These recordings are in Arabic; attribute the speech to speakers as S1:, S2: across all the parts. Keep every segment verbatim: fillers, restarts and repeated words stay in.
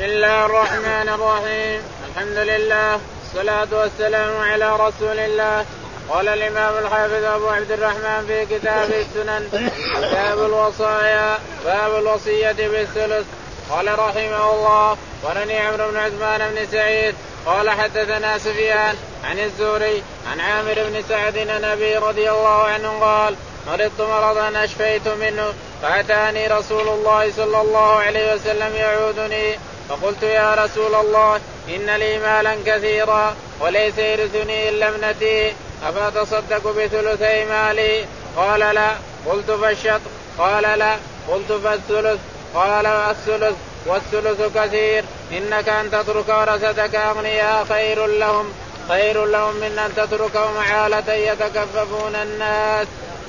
S1: بسم الله الرحمن الرحيم. الحمد لله والصلاة والسلام على رسول الله. قال الإمام الحافظ أبو عبد الرحمن في كتاب السنن كتاب الوصايا باب الوصية بالثلث. قال رحمه الله ولني عمرو بن عثمان بن سعيد قال حدثنا سفيان عن الزهري عن عامر بن سعد النبي رضي الله عنه قال مرضت مرضا أشفيت منه فأتاني رسول الله صلى الله عليه وسلم يعودني فقلت يا رسول الله إن لي مالا كثيرا وليس يرثني إلا ابنتي أفأتصدق بثلثي مالي؟ قال لا. قلت فالشطر؟ قال لا. قلت فالثلث؟ قال الثلث والثلث كثير إنك أن تترك ورثتك أغنياء خير لهم خير لهم من أن تتركهم عالة يتكففون الناس.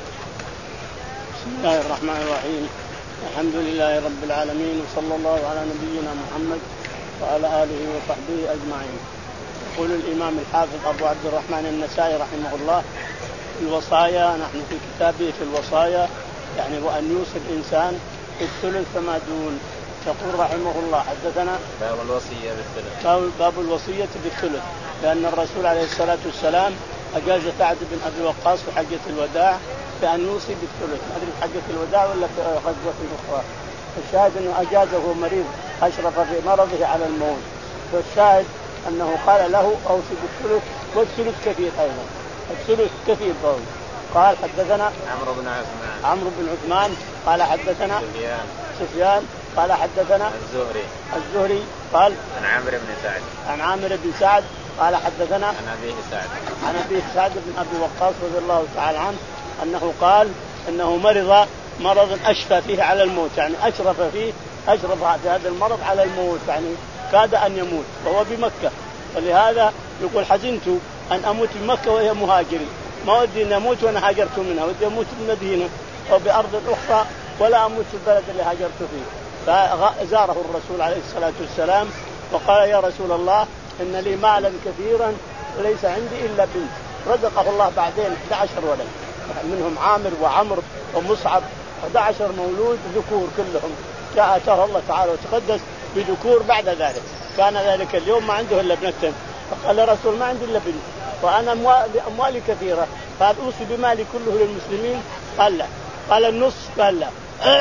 S2: بسم الله الرحمن الرحيم. الحمد لله رب العالمين وصلى الله على نبينا محمد وعلى آله وصحبه أجمعين. يقول الإمام الحافظ أبو عبد الرحمن النسائي رحمه الله في الوصايا، نحن في كتابه في الوصايا يعني وأن يوصي الإنسان بالثلث فما دون. يقول رحمه الله حدثنا
S1: باب الوصية بالثلث
S2: باب الوصية بالثلث لأن الرسول عليه الصلاة والسلام أجاز سعد بن أبي وقاص في حجة الوداع بأن يوصي بالثلث. ما أدري في حجة الوداع ولا في غزوة أخرى. الشاهد أنه أجازه مريض أشرف في مرضه على الموت، فالشاهد أنه قال له أوصي بالثلث والثلث كثير أيضا، الثلث كثير برضه. قال حدثنا
S1: عمرو بن عثمان
S2: عمرو بن عثمان قال حدثنا
S1: سفيان
S2: سفيان قال حدثنا
S1: الزهري
S2: الزهري قال
S1: عن عامر بن سعد
S2: عن عامر بن سعد قال حدثنا
S1: عن أبيه سعد
S2: عن أبيه سعد بن أبي وقاص رضي الله تعالى عنه أنه قال أنه مرض مرض أشفى فيه على الموت، يعني أشرف فيه أشرف في هذا المرض على الموت، يعني كاد أن يموت وهو بمكة. فلهذا يقول حزنت أن أموت بمكة وهي مهاجري، ما ودي أن أموت وأنا هاجرت منها، ودي أموت بالمدينة أو بأرض أخرى ولا أموت في البلد اللي هاجرت فيه. فزاره الرسول عليه الصلاة والسلام وقال يا رسول الله إن لي مالا كثيرا وليس عندي إلا بنت. رزقه الله بعدين أحد عشر ولد، منهم عامر وعمر ومصعب، أحد عشر مولود ذكور كلهم جاء أتاه الله تعالى وتقدس بذكور. بعد ذلك كان ذلك اليوم ما عنده إلا ابنتين، فقال يا رسول ما عندي إلا بنت وأنا أموالي كثيرة، قال أوصي بمالي كله للمسلمين؟ قال لا. قال النصف؟ قال لا.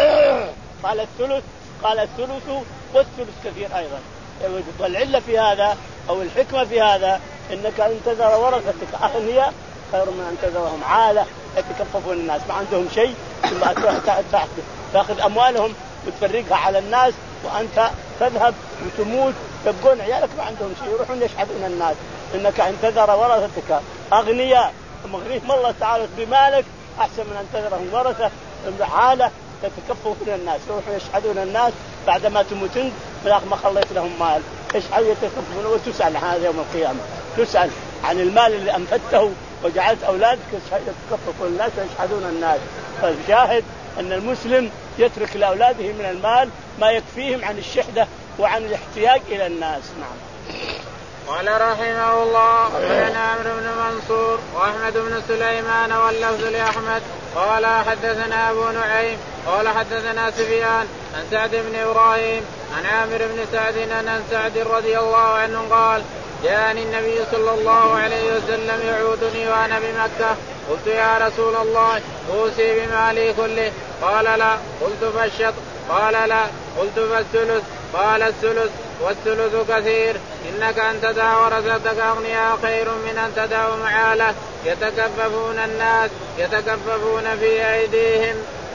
S2: قال الثلث؟ قال الثلث والثلث كثير أيضا. والعلة في هذا أو الحكمة في هذا إنك أن تذر ورثتك أغنياء خير من أن تذرهم عالة يتكففون الناس ما عندهم شيء، ثم تأخذ أموالهم وتفرقها على الناس وأنت تذهب وتموت يبقون عيالك ما عندهم شيء يروحون يشحذون الناس. إنك أن تذر ورثتك أغنياء مغنيهم الله تعالى بمالك أحسن من أن تذرهم ورثة عالة يتكففون الناس يروحون يشحذون الناس بعدما تموتن ما خليت لهم مال. إيش يتكففون؟ وتسأل عن هذا يوم القيامة، تسأل عن المال اللي أنفقته وجعلت أولادك يتكففون الناس ويشحذون الناس. فالشاهد أن المسلم يترك لأولاده من المال ما يكفيهم عن الشحذة وعن الاحتياج إلى الناس. نعم.
S1: قال رحمه الله أخبرنا عمرو بن منصور وأحمد بن سليمان واللفظ لأحمد قال حدثنا أبو نعيم قال حدثنا سفيان عن سعد بن إبراهيم عن عامر بن سعد عن سعد رضي الله عنه قال جاءني النبي صلى الله عليه وسلم يعودني وأنا بمكة قلت يا رسول الله أوصي بمالي كله؟ قال لا. قلت فالشطر؟ قال لا. قلت فالثلث؟ قال الثلث والثلث كثير إنك أن تدع ورثتك أغنياء خير من أن تدعهم عالة يتكففون الناس يتكففون في أيديهم.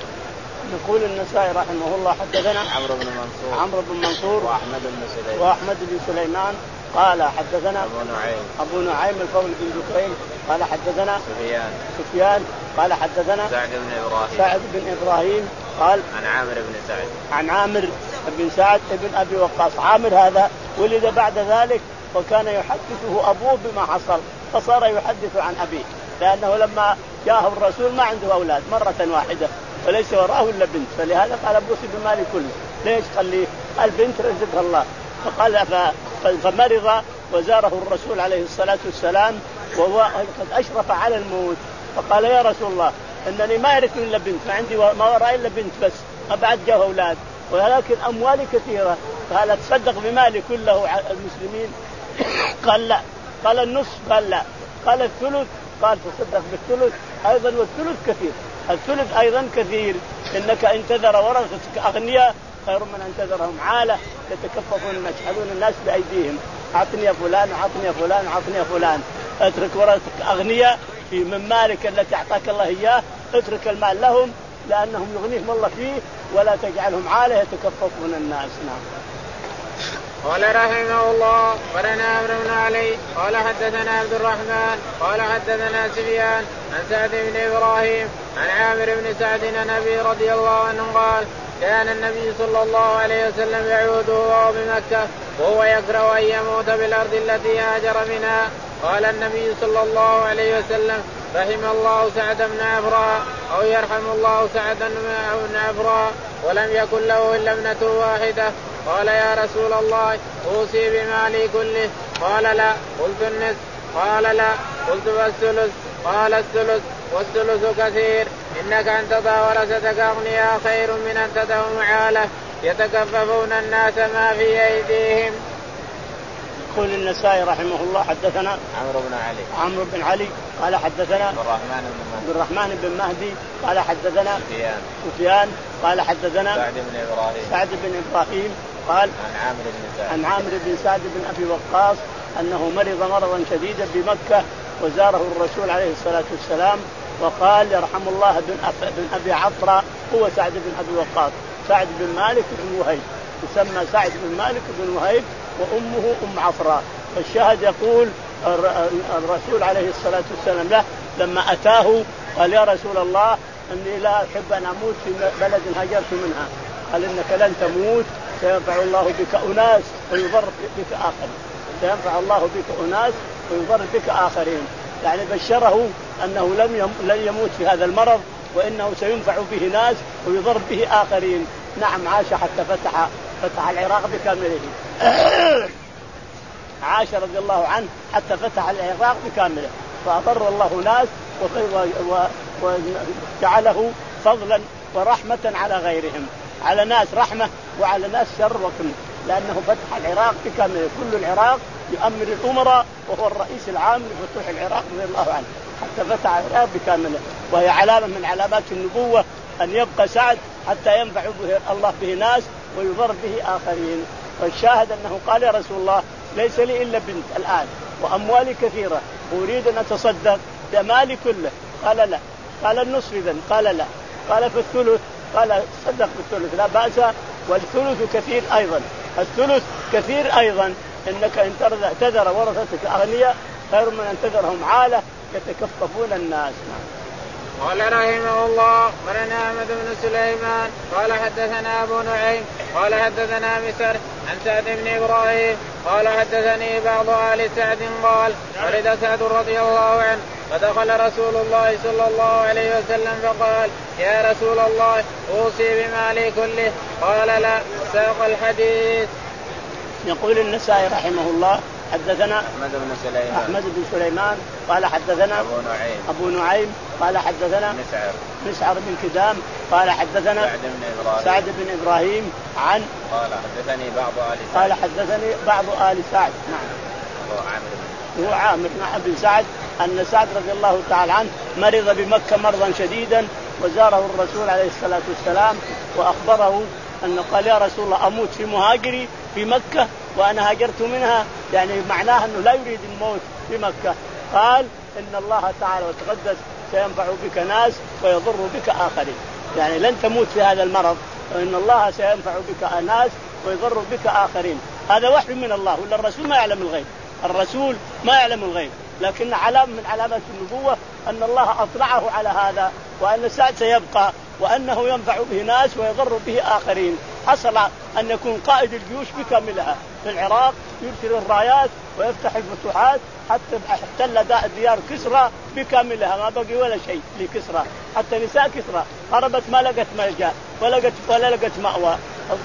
S2: يقول النسائي رحمه الله حدثنا
S1: عمرو بن منصور
S2: عمرو بن منصور
S1: وأحمد بن سليمان
S2: وأحمد بن سليمان قال حدثنا
S1: أبو نعيم
S2: أبو نعيم الفضل بن دكين قال حدثنا
S1: سفيان
S2: سفيان قال حدثنا
S1: سعد بن إبراهيم
S2: سعد بن إبراهيم قال
S1: عن عامر بن سعد
S2: عن عامر بن سعد بن أبي وقاص. عامر هذا ولد بعد ذلك وكان يحدثه أبوه بما حصل فصار يحدث عن أبيه، لأنه لما جاءه الرسول ما عنده أولاد مرة واحدة وليس وراه إلا بنت، فلهذا قال أوصي بمالي كله. ليش؟ قال لي البنت رزقها الله. فقال فمرض وزاره الرسول عليه الصلاة والسلام وهو قد أشرف على الموت، فقال يا رسول الله إنني ما يرثني إلا بنت، ما عندي ما وراء إلا بنت بس، ما بعد جاء أولاد. ولكن أموالي كثيرة. قال تصدق بمالي كله على المسلمين؟ قال لا. قال النصف؟ قال لا. قال الثلث؟ قال تصدق بالثلث أيضا، والثلث كثير. الثلث أيضا كثير. إنك إن تذر ورثتك أغنياء خير من أن تذرهم عالة يتكففون الناس يحلون الناس بأيديهم، أعطني يا فلان أعطني يا فلان أعطني يا فلان. اترك ورثتك أغنياء في من مالك التي أعطاك الله إياه، اترك المال لهم لأنهم يغنيهم الله فيه، ولا تجعلهم عالة يتكففون الناس. نعم.
S1: قال رحمه الله قرنا عمرو بن علي قال حدثنا عبد الرحمن قال حدثنا سفيان عن سعد بن إبراهيم عن عامر بن سعد عن أبي رضي الله عنه قال كان النبي صلى الله عليه وسلم يعود وهو بمكة وهو يكره أن يموت بالأرض التي هاجر منها. قال النبي صلى الله عليه وسلم رحم الله سعد بن عفراء أو يرحم الله سعد بن عفراء ولم يكن له إلا ابنة واحدة. قال يا رسول الله أوصي بمالي كله؟ قال لا. قلت النصف؟ قال لا. قلت والثلث؟ قال الثلث والثلث كثير. إنك أن تضع ورثتك أغنياء خير من أن تدعهم عالة يتكففون الناس ما في أيديهم.
S2: يقول النسائي رحمه الله حدثنا
S1: عمرو بن علي
S2: عمرو بن علي قال حدثنا
S1: عبد الرحمن بن
S2: عبد الرحمن بن مهدي قال حدثنا
S1: سفيان
S2: سفيان قال حدثنا
S1: سعد بن إبراهيم
S2: سعد بن إبراهيم قال
S1: عن عامر بن سعد
S2: عن عامر بن سعد بن أبي وقاص أنه مرض مرضا شديدا بمكة وزاره الرسول عليه الصلاة والسلام وقال يرحم الله بن, أب... بن أبي عفراء هو سعد بن أبي وقاص سعد بن مالك بن وهيب يسمى سعد بن مالك بن وهيب وأمه أم عفراء. فالشاهد يقول الرسول عليه الصلاة والسلام له لما أتاه قال يا رسول الله أني لا أحب أن أموت في بلد هاجرت منها. قال إنك لن تموت سينفع الله بك أناس ويضر بك آخرين سينفع الله بك أناس ويضر بك آخرين. يعني بشره أنه لم لن يموت في هذا المرض وإنه سينفع به ناس ويضر به آخرين. نعم عاش حتى فتح فتح العراق بكامله عاش رضي الله عنه حتى فتح العراق بكامله فأضر الله ناس وجعله فضلا ورحمة على غيرهم على ناس رحمة وعلى ناس شر وكل لأنه فتح العراق بكامله كل العراق يؤمر الأمراء وهو الرئيس العام لفتوح العراق رضي الله عنه حتى فتح العراق بكامله وهي علامة من علامات النبوة أن يبقى سعد حتى ينفع به الله به ناس ويضر به آخرين. والشاهد أنه قال يا رسول الله ليس لي إلا بنت الآن وأموالي كثيرة وأريد أن أتصدق بمالي كله. قال لا. قال النصف إذن؟ قال لا. قال في الثلث؟ قال صدق بالثلث لا بأس. والثلث كثير أيضا الثلث كثير أيضا. إنك إن تذر ورثتك أغنياء خير من أن تذرهم عالة يتكففون الناس.
S1: قال رحمه الله قرنا أحمد بن سليمان قال حدثنا أبو نعيم قال حدثنا مسر عن سعد بن إبراهيم قال حدثني بعض آل سعد قال ولد سعد رضي الله عنه فدخل رسول الله صلى الله عليه وسلم فقال يا رسول الله أوصي بمالي كله؟ قال لا. ساق الحديث.
S2: يقول النسائي رحمه الله حدثنا
S1: أحمد بن سليمان
S2: أحمد بن سليمان قال حدثنا
S1: أبو نعيم
S2: أبو نعيم قال حدثنا
S1: مسعر
S2: مسعر بن كدام قال حدثنا
S1: سعد بن إبراهيم
S2: سعد بن إبراهيم عن
S1: قال حدثني بعض آل سعد
S2: قال حدثني بعض آل سعد. نعم.
S1: هو عامر
S2: هو عامر بن سعد أن سعد رضي الله تعالى عنه مرض بمكة مرضا شديدا وزاره الرسول عليه الصلاة والسلام وأخبره أنه قال يا رسول الله أموت في مهاجري في مكة وأنا هاجرت منها يعني معناه أنه لا يريد الموت في مكة. قال إن الله تعالى وتقدس سينفع بك ناس ويضر بك آخرين يعني لن تموت في هذا المرض وإن الله سينفع بك ناس ويضر بك آخرين. هذا وحي من الله ولا الرسول ما يعلم الغيب. الرسول ما يعلم الغيب لكن علامة من علامات النبوة أن الله أطلعه على هذا وأن سعد سيبقى وأنه ينفع به ناس ويضر به آخرين. حصل أن يكون قائد الجيوش بكاملها في العراق يرسل الرايات ويفتح الفتوحات حتى احتل ديار كسرى بكاملها ما بقي ولا شيء لكسرى حتى نساء كسرى هربت ما لقت ملجأ ولا لقت ولا لقت مأوى.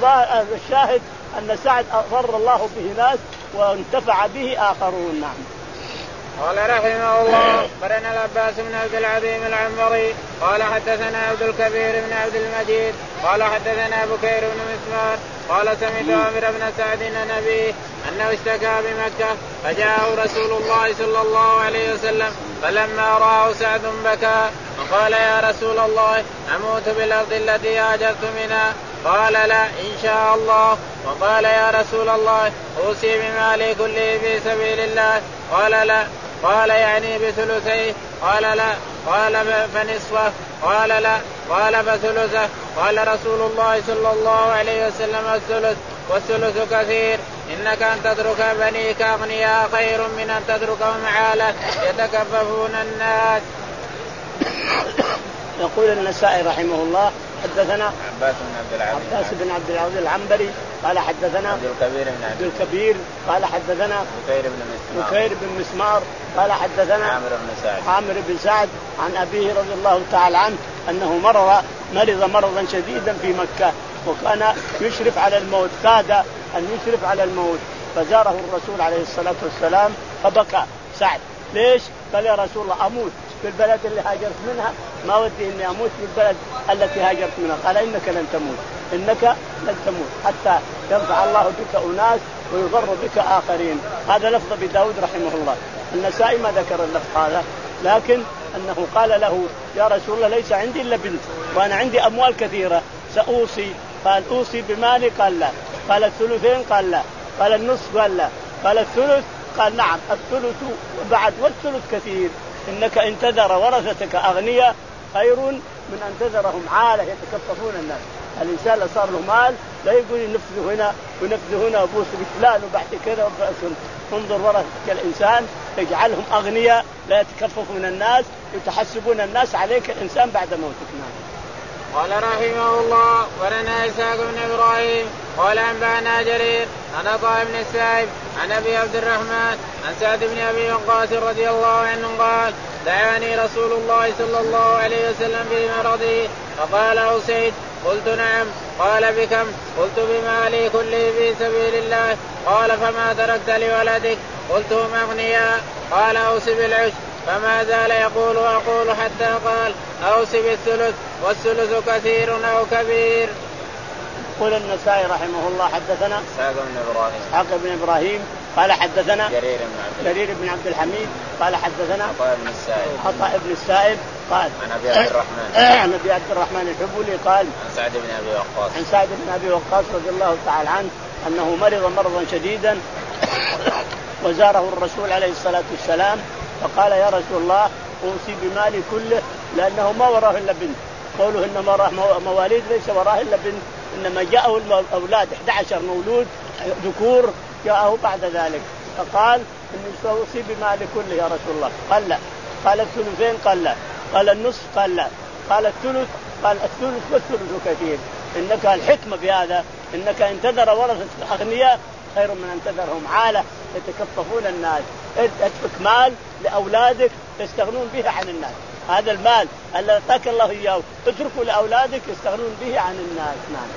S2: الشاهد أن سعد أضر الله به ناس وانتفع به آخرون. نعم.
S1: قال رحمه الله قرن العباس بن عبد العظيم العنبري قال حدثنا عبد الكبير بن عبد المجيد قال حدثنا بكير بن مسمار قال سمعت عامر بن سعد النبي أنه اشتكى بمكة فجاءه رسول الله صلى الله عليه وسلم فلما رآه سعد بكى فقال يا رسول الله أموت بالأرض التي هاجرت منها؟ قال لا إن شاء الله. وقال يا رسول الله أوصي بمالي كله في سبيل الله؟ قال لا. قال يعني بثلثيه؟ قال لا. قال فنصفه؟ قال لا. قال فثلثه؟ قال رسول الله صلى الله عليه وسلم الثلث والثلث كثير، إنك أن تترك بنيك أغنياء خير من أن تتركهم عالة يتكففون الناس.
S2: يقول النسائي رحمه الله حدثنا
S1: عباس بن عبد العزيز
S2: عباس بن عبد العزيز العنبري قال حدثنا
S1: عبد الكبير بن
S2: عبد الكبير قال حدثنا
S1: بكير بن مسمار
S2: بكير بن مسمار قال حدثنا
S1: عامر بن سعد
S2: عامر بن سعد عن أبيه رضي الله تعالى عنه أنه مرض مرض مرضا شديدا في مكة وكان يشرف على الموت، كاد أن يشرف على الموت، فزاره الرسول عليه الصلاة والسلام فبكى سعد. ليش؟ قال يا رسول الله أموت في البلد اللي هاجرت منها، ما ودي إني أموت في البلد التي هاجرت منها. قال إنك لن تموت، إنك لن تموت حتى ينفع الله بك أناس ويضر بك آخرين. هذا لفظ أبي داود رحمه الله. النسائي ما ذكر اللفظ هذا، لكن أنه قال له يا رسول الله ليس عندي إلا بنت وأنا عندي أموال كثيرة سأوصي. قال أوصي بمالي؟ قال لا. قال الثلثين؟ قال لا. قال النصف؟ قال لا. قال الثلث؟ قال نعم الثلث بعد والثلث كثير، إنك إن تذر ورثتك أغنياء خير من أن تذرهم عالة يتكففون الناس. الإنسان اللي صار له مال لا يقول ينفذه هنا وينفذه هنا وبوس بفلان وبعد كذا وبأسهم. انظر ورثتك الإنسان يجعلهم أغنياء لا يتكففون الناس يتحسبون الناس عليك الإنسان بعد موتك.
S1: قال رحمه الله ولنا إسحاق بن إبراهيم قال أنبأنا جرير عن عطاء بن السائب عن أبي عبد الرحمن عن سعد بن أبي وقاص رضي الله عنه قال دعاني رسول الله صلى الله عليه وسلم في مرضه فقال أوصيت؟ قلت نعم. قال بكم؟ قلت بمالي كله في سبيل الله. قال فما تركت لولدك؟ قلت هم أغنياء. قال أوصي بالعشر. فما زال يقول وأقول حتى قال أوصي بالثلث والثلث كثير أو كبير.
S2: قال النسائي رحمه الله حدثنا
S1: إسحاق بن إبراهيم
S2: إسحاق بن إبراهيم قال حدثنا
S1: جرير بن عبد
S2: جرير بن عبد الحميد قال حدثنا
S1: عطاء بن السائب
S2: عطاء بن السائب قال
S1: عن أبي عبد الرحمن
S2: عن أبي عبد الرحمن الحبولي قال
S1: عن سعد بن أبي وقاص
S2: عن سعد بن أبي وقاص رضي الله تعالى عنه أنه مرض مرضا شديدا وزاره الرسول عليه الصلاة والسلام فقال يا رسول الله أوصي بمالي كله لأنه ما وراه إلا بنت. قوله إن وراه مواليد ليس وراه إلا بنت، إنما جاءه الأولاد أحد عشر مولود ذكور جاءه بعد ذلك. فقال إني سأوصي بمالي كله يا رسول الله. قال لا. قال الثلثين؟ قال لا. قال النصف؟ قال لا. قال الثلث؟ قال الثلث والثلث كثير، إنك الحكمة بهذا إنك إن تذر ورثة أغنياء خير من أن تذرهم عالة يتكففون الناس. اترك مال لأولادك يستغنون به عن الناس، هذا المال الذي أعطاك الله إياه اتركه لأولادك يستغنون به عن الناس. نعم.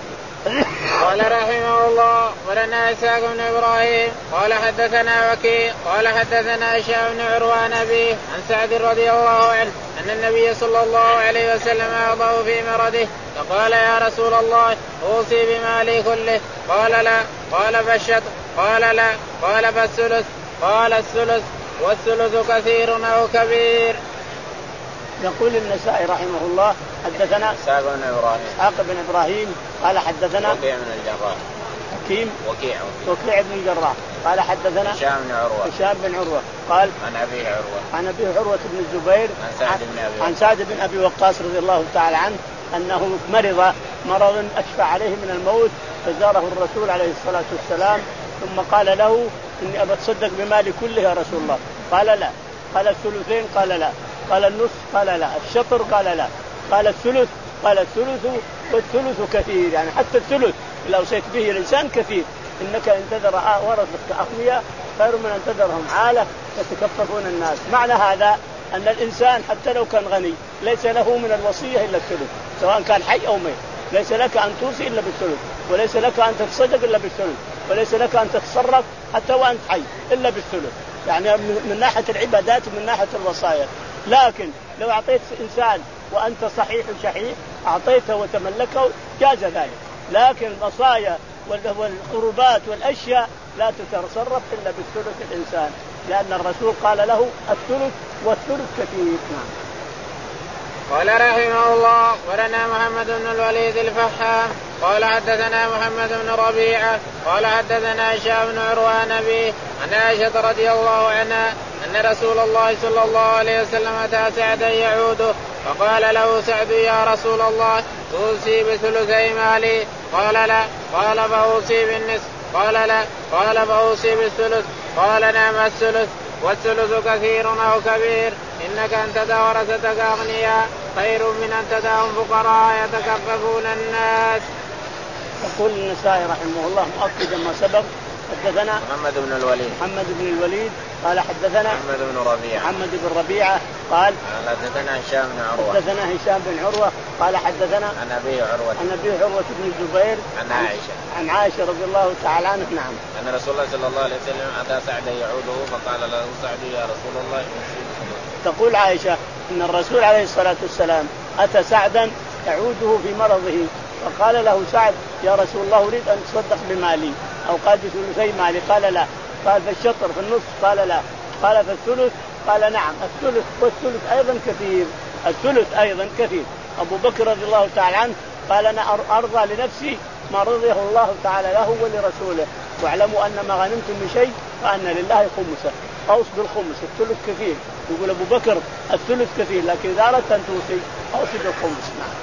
S1: قال رحمه الله ولنا إسحاق بن إبراهيم قال حدثنا وكيع قال حدثنا هشام بن عروة أبيه عن سعد رضي الله عنه أن النبي صلى الله عليه وسلم أعطاه في مرضه فقال يا رسول الله أوصي بمالي كله؟ قال لا. قال فالشطر؟ قال لا. قال فالثلث؟ قال الثلث والثلث كثير أو كبير.
S2: يقول النسائي رحمه الله حدثنا
S1: إسحاق بن إبراهيم
S2: إسحاق بن إبراهيم قال حدثنا
S1: وكيع بن الجراح
S2: حكيم
S1: وكيع
S2: وكيع بن الجراح قال حدثنا
S1: هشام بن عروة
S2: هشام بن عروة قال
S1: عن أبي عروة
S2: عن أبي عروة بن الزبير
S1: عن سعد بن أبي
S2: عن سعد بن أبي وقاص رضي الله تعالى عنه أنه مرض مرض أشفى عليه من الموت فزاره الرسول عليه الصلاة والسلام ثم قال له إني أبى أتصدق بمالي كله يا رسول الله. قال لا. قال الثلثين؟ قال لا. قال النصف؟ قال لا. الشطر؟ قال لا. قال الثلث؟ قال الثلث والثلث كثير، يعني حتى الثلث لو أوصيت به الإنسان كثير، إنك إن تذر ورثتك أغنياء خير من أن تذرهم عالة يتكففون الناس. معنى هذا أن الإنسان حتى لو كان غني ليس له من الوصية إلا الثلث سواء كان حي أو ميت، ليس لك أن توصي إلا بالثلث، وليس لك أن تتصدق إلا بالثلث، وليس لك أن تتصرف حتى وأنت حي إلا بالثلث، يعني من ناحية العبادات ومن ناحية الوصايا. لكن لو أعطيت إنسان وأنت صحيح شحيح أعطيته وتملكه جاز ذلك، لكن الوصايا والقربات والأشياء لا تتصرف إلا بالثلث الإنسان، لأن الرسول قال له الثلث والثلث كثير.
S1: قال رحمه الله ولنا محمد بن الوليد الفحام قال حدثنا محمد بن ربيعة قال حدثنا هشام بن عروة نبي عن عائشة رضي الله عنها أن رسول الله صلى الله عليه وسلم أتى سعدا يعوده فقال له سعد يا رسول الله توصي بثلثي مالي؟ قال لا. قال فأوصي بالنصف؟ قال لا. قال فأوصي بالثلث؟ قال نعم الثلث والثلث كثير أو كبير إنك أن تدع ورثتك أغنياء خير من أن تدعهم فقراء يتكففون الناس.
S2: يقول النسائي رحمه الله مؤكدا ما سبق حدثنا
S1: محمد بن الوليد
S2: محمد بن الوليد قال حدثنا
S1: محمد بن ربيعة
S2: محمد بن ربيعة قال
S1: حدثنا هشام بن عروة
S2: حدثنا هشام بن عروة قال حدثنا
S1: عن أبي عروة
S2: عن أبي عروة بن الزبير
S1: عن عائشة
S2: عن عائشة رضي الله تعالى عنها نعم
S1: أن رسول الله صلى الله عليه وسلم أتى سعدا يعوده فقال له سعد يا رسول الله.
S2: تقول عائشة إن الرسول عليه الصلاة والسلام أتى سعدا يعوده في مرضه فقال له سعد يا رسول الله أريد أن تصدق بمالي أو قال بثلثي مالي؟ قال لا. قال في الشطر في النصف؟ قال لا. قال في الثلث؟ قال نعم الثلث والثلث أيضا كثير الثلث أيضا كثير. أبو بكر رضي الله تعالى عنه قال أنا أرضى لنفسي ما رضيه الله تعالى له ولرسوله واعلموا أن ما غنمتم من شيء فأن لله خمسه أوص بالخمس الثلث كثير. يقول أبو بكر الثلث كثير لكن إذا أردت أن توصي أوصي بالخمس. نعم.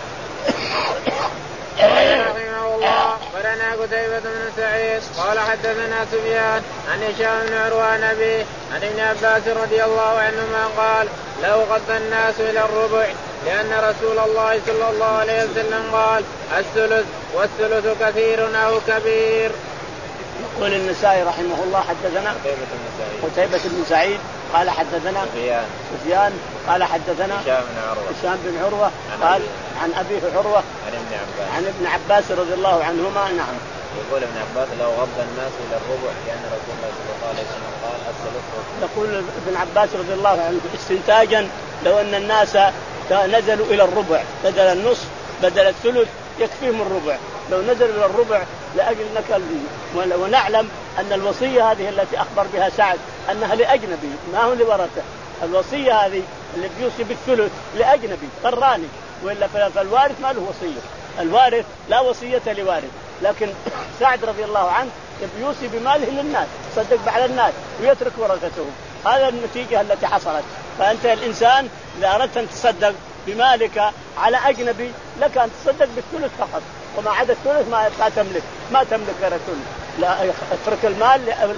S1: رحمه الله ولنا قتيبة بن سعيد قال حدثنا سفيان عن هشام بن عروة عن أبيه عن ابن عباس رضي الله عنهما قال لو غض الناس إلى الربع لأن رسول الله صلى الله عليه وسلم قال الثلث والثلث كثير أو كبير.
S2: يقول النسائي رحمه الله حدثنا قتيبة بن سعيد قال حدثنا
S1: سفيان
S2: سفيان قال حدثنا
S1: هشام بن عروة
S2: هشام بن عروة قال عن أبيه عروة
S1: عن ابن عباس
S2: عن ابن عباس رضي الله عنهما. نعم.
S1: يقول ابن عباس لو غض الناس إلى الربع لأن رسول الله صلى الله عليه وسلم قال الثلث.
S2: يقول ابن عباس رضي الله عنه استنتاجا لو أن الناس نزلوا إلى الربع بدل النصف بدل الثلث يكفيهم الربع، لو نزلوا إلى الربع لأجل نكل. ونعلم أن الوصية هذه التي أخبر بها سعد أنها لأجنبي ما هو لورثه. الوصية هذه اللي بيوصي بالثلث لأجنبي قراني، وإلا فالوارث ما له وصية. الوارث لا وصية لوارث، لكن سعد رضي الله عنه يوصي بماله للناس صدق على الناس ويترك ورثته. هذا النتيجة التي حصلت. فأنت الإنسان إذا أردت أن تصدق بمالك على أجنبي لك أن تصدق بالثلث فقط، وما عدا الثلث ما تملك ما تملك غير الثلث. لا اترك المال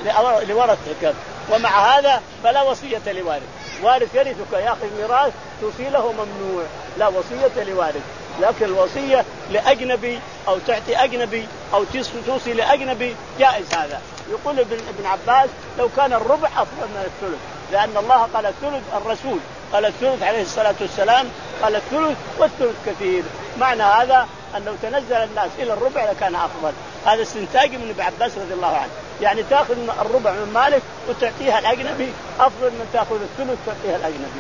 S2: لورثتك. ومع هذا فلا وصية لوارث. وارث يرثك يأخذ ميراث توصي له ممنوع، لا وصية لوارث. لكن الوصية لأجنبي أو تعطي أجنبي أو توصي لأجنبي جائز هذا. يقول ابن عباس لو كان الربع أفضل من الثلث، لأن الله قال الثلث، الرسول قال الثلث عليه الصلاة والسلام قال الثلث والثلث كثير. معنى هذا أن لو تنزل الناس إلى الربع لكان أفضل. هذا استنتاج من ابن عباس رضي الله عنه، يعني تأخذ الربع من مالك وتعطيها الأجنبي أفضل من تأخذ الثلث وتعطيها الأجنبي.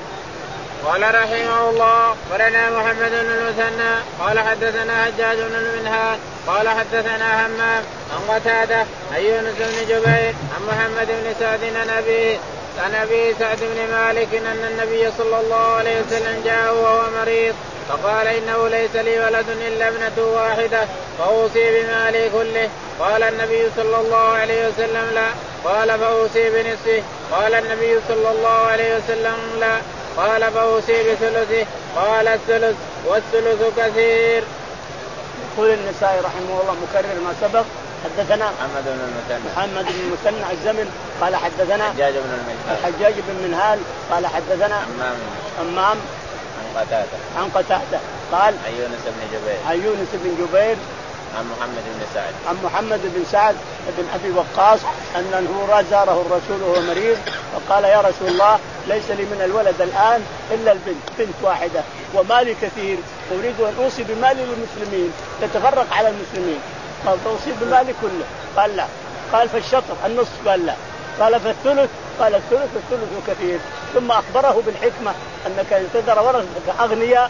S1: قال رحمه الله ولنا محمد بن المثنى قال حدثنا حجاج بن المنهال قال حدثنا همام عن قتادة عن يونس بن جبير عن محمد بن سعد عن أبيه عن أبي سعد بن مالك أن النبي صلى الله عليه وسلم جاء وهو مريض فقال إنه ليس لي ولد إلا ابنة واحدة فأوصي بمالي كله. قال النبي صلى الله عليه وسلم لا. قال فأوصي بنصفه. قال النبي صلى الله عليه وسلم لا. قال فأوصي بثلثه. قال الثلث والثلث كثير.
S2: يقول النسائي رحمه الله مكرر ما سبق حدثنا
S1: محمد بن المثنى
S2: محمد بن المثنى الزمن قال حدثنا
S1: حجاج بن المنهال
S2: الحجاج بن منهال قال حدثنا
S1: همام
S2: همام
S1: عن قتادة
S2: عن قتادة قال
S1: عن يونس بن جبير
S2: عن يونس بن جبير
S1: عن محمد بن سعد
S2: عن محمد بن سعد بن أبي وقاص أنه زاره الرسول وهو مريض فقال يا رسول الله ليس لي من الولد الآن إلا البنت بنت واحدة ومالي كثير أريد أن أوصي بمالي للمسلمين تتفرق على المسلمين. قال توصي بمالي كله؟ قال لا. قال في الشطر النصف؟ قال لا. قال في الثلث؟ قال الثلث والثلث كثير. ثم أخبره بالحكمة أنك إن تذر ورثتك أغنياء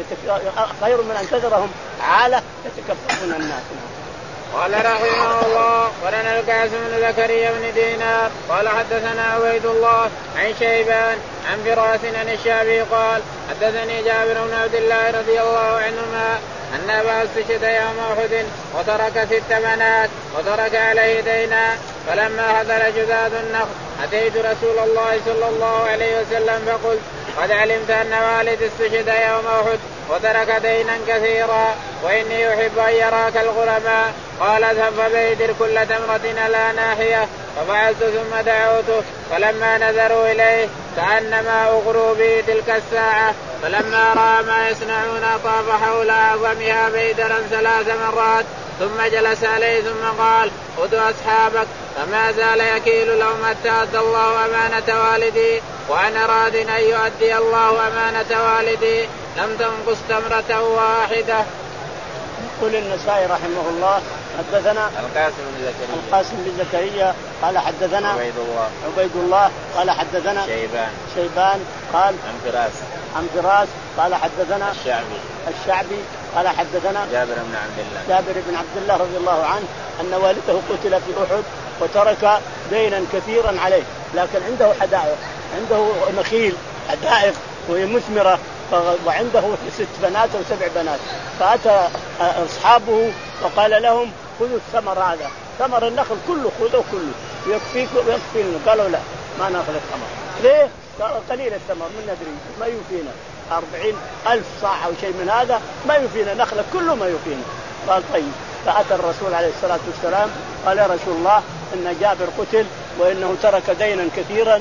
S2: خير من أن تذرهم عالة يتكففون الناس.
S1: قال رحمه الله ولنا القاسم بن زكريا بن دينار قال حدثنا عبيد الله عن شيبان عن فراس عن الشعبي قال حدثني جابر بن عبد الله رضي الله عنهما أن أباه استشهد يوم أحد وترك ست بنات وترك عليه دينا فلما هدل جذاذ النخل أتيت رسول الله صلى الله عليه وسلم فقلت قد علمت أن والدي استشهد يوم أحد وترك دينا كثيرا وإني أحب أن يراك الغرماء قال اذهب فبيدر كل تمرة على ناحية ففعلت ثم دعوته فلما نظروا إليه كأنما أغروا به تلك الساعة فلما رأى ما يصنعون طاف حول أعظمها بيدرا ثلاث مرات ثم جلس عليه ثم قال خذ أصحابك فما زال يكيل لهم حتى أدى الله أمانة والدي وأنا راض أن يؤدي الله أمانة والدي لم تنقص تمرة واحدة.
S2: يقول النسائي رحمه الله حدثنا
S1: القاسم بن زكريا
S2: القاسم بن زكريا قال حدثنا
S1: عبيد الله
S2: عبيد الله قال حدثنا
S1: شيبان
S2: شيبان قال
S1: عن فراس
S2: عن فراس قال حدثنا
S1: الشعبي
S2: الشعبي قال حدثنا
S1: جابر بن عبد الله
S2: جابر بن عبد الله رضي الله عنه أن والده قتل في أحد وترك دينا كثيرا عليه لكن عنده حدائق عنده نخيل حدائق وهي مثمرة وعنده ست بنات أو سبع بنات فأتى أصحابه وقال لهم خذوا الثمر هذا ثمر النخل كله خذوه كله يكفيك ويكفينا. قالوا لا ما ناخذ الثمر. ليه؟ قليل الثمر من ندري ما يفينا أربعين ألف صاع أو شيء من هذا ما يفينا نخلة كله ما يفينا. قال طيب. فأتى الرسول عليه الصلاة والسلام قال يا رسول الله إن جابر قتل وإنه ترك دينا كثيرا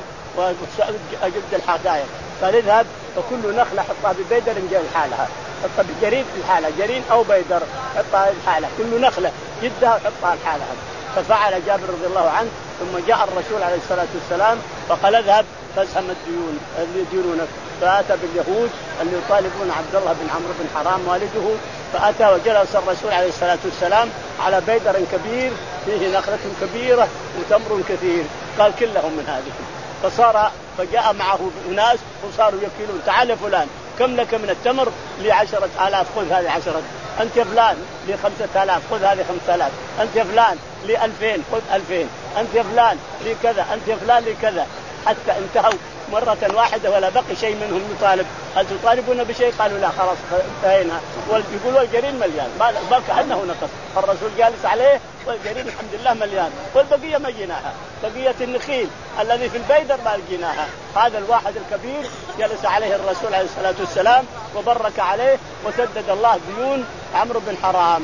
S2: وأجد الحدائق قال اذهب فكل نخلة حطها ببيدر جاء الحالة حطها بجرين الحالة جرين أو بيدر حطها الحالة كل نخلة جدها وحطها الحالة. ففعل جابر رضي الله عنه ثم جاء الرسول عليه الصلاة والسلام فقال اذهب فاسهم الديون اللي يدينونك. فأتى باليهود اللي يطالبون عبد الله بن عمرو بن حرام والده فأتى وجلس الرسول عليه الصلاة والسلام على بيدر كبير فيه نخلة كبيرة وتمر كثير قال كلهم من هذه. فصار فجاء معه ناس وصاروا يكيلون تعال يا فلان كم لك من التمر لي عشرة آلاف خذ هذه عشرة أنت يا فلان لي خمسة آلاف خذ هذه خمسة آلاف أنت يا فلان لي ألفين خذ ألفين أنت يا فلان لي كذا أنت يا فلان لي كذا حتى انتهوا مرة واحدة ولا بقي شيء منهم يطالب. هل تطالبون بشيء؟ قالوا لا خلاص انتهينا. يقولوا الجرين مليان ما كأنه نقص. الرسول جالس عليه والجرين الحمد لله مليان والبقية ما جيناها. بقية النخيل الذي في البيدر ما لقيناها. هذا الواحد الكبير جلس عليه الرسول عليه الصلاة والسلام وبرك عليه وسدد الله ديون عمرو بن حرام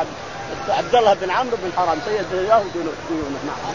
S2: عبد الله بن عمرو بن حرام سيد الله ديونه. نعم.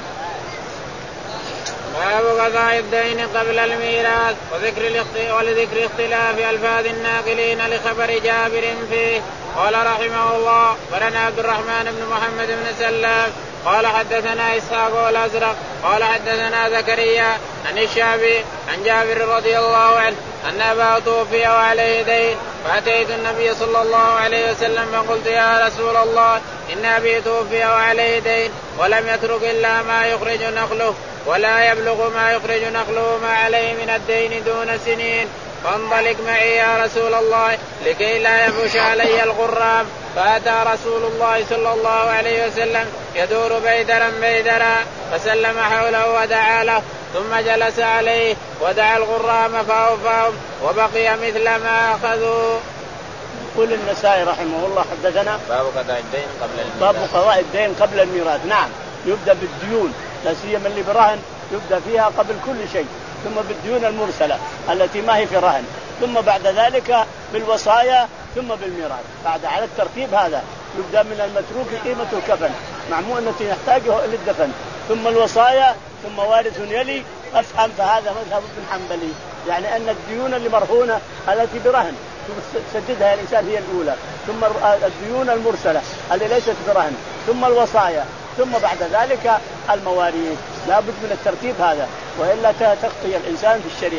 S1: باب قضاء الدين قبل الميراث وذكر ولذكر اختلاف ألفاظ الناقلين لخبر جابر فيه. قال رحمه الله ولنا عبد الرحمن بن محمد بن سلام قال حدثنا إسحاق والأزرق قال حدثنا زكريا عن الشعبي عن جابر رضي الله عنه أن أباه توفي وعليه دين فأتيت النبي صلى الله عليه وسلم فقلت يا رسول الله إن أبي توفي وعليه دين ولم يترك إلا ما يخرج نخله ولا يبلغ ما يخرج نخله ما عليه من الدين دون سنين فانطلق معي يا رسول الله لكي لا يفش علي الغرام. فأتى رسول الله صلى الله عليه وسلم يدور بيدرا بيدرا فسلم حوله ودعا له ثم جلس عليه ودعا الغرام فأوفاهم وبقي مثل ما أخذوا.
S2: يقول النسائي رحمه الله حدثنا
S1: باب قضاء الدين قبل الميراث.
S2: باب قضاء الدين قبل الميراث. نعم يبدأ بالديون لا سيما اللي برهن يبدأ فيها قبل كل شيء ثم بالديون المرسلة التي ما هي في رهن ثم بعد ذلك بالوصايا ثم بالميراث. بعد على الترتيب هذا يبدأ من المتروك قيمة الكفن مع مؤنة يحتاجه للدفن ثم الوصايا ثم وارث يلي. أفهم فهذا مذهب ابن حنبلي يعني أن الديون اللي مرهونة التي برهن سددها الإنسان هي الأولى ثم الديون المرسلة اللي ليست برهن ثم الوصايا ثم بعد ذلك المواريث. لا بد من الترتيب هذا وإلا تخطي الإنسان في الشريعة.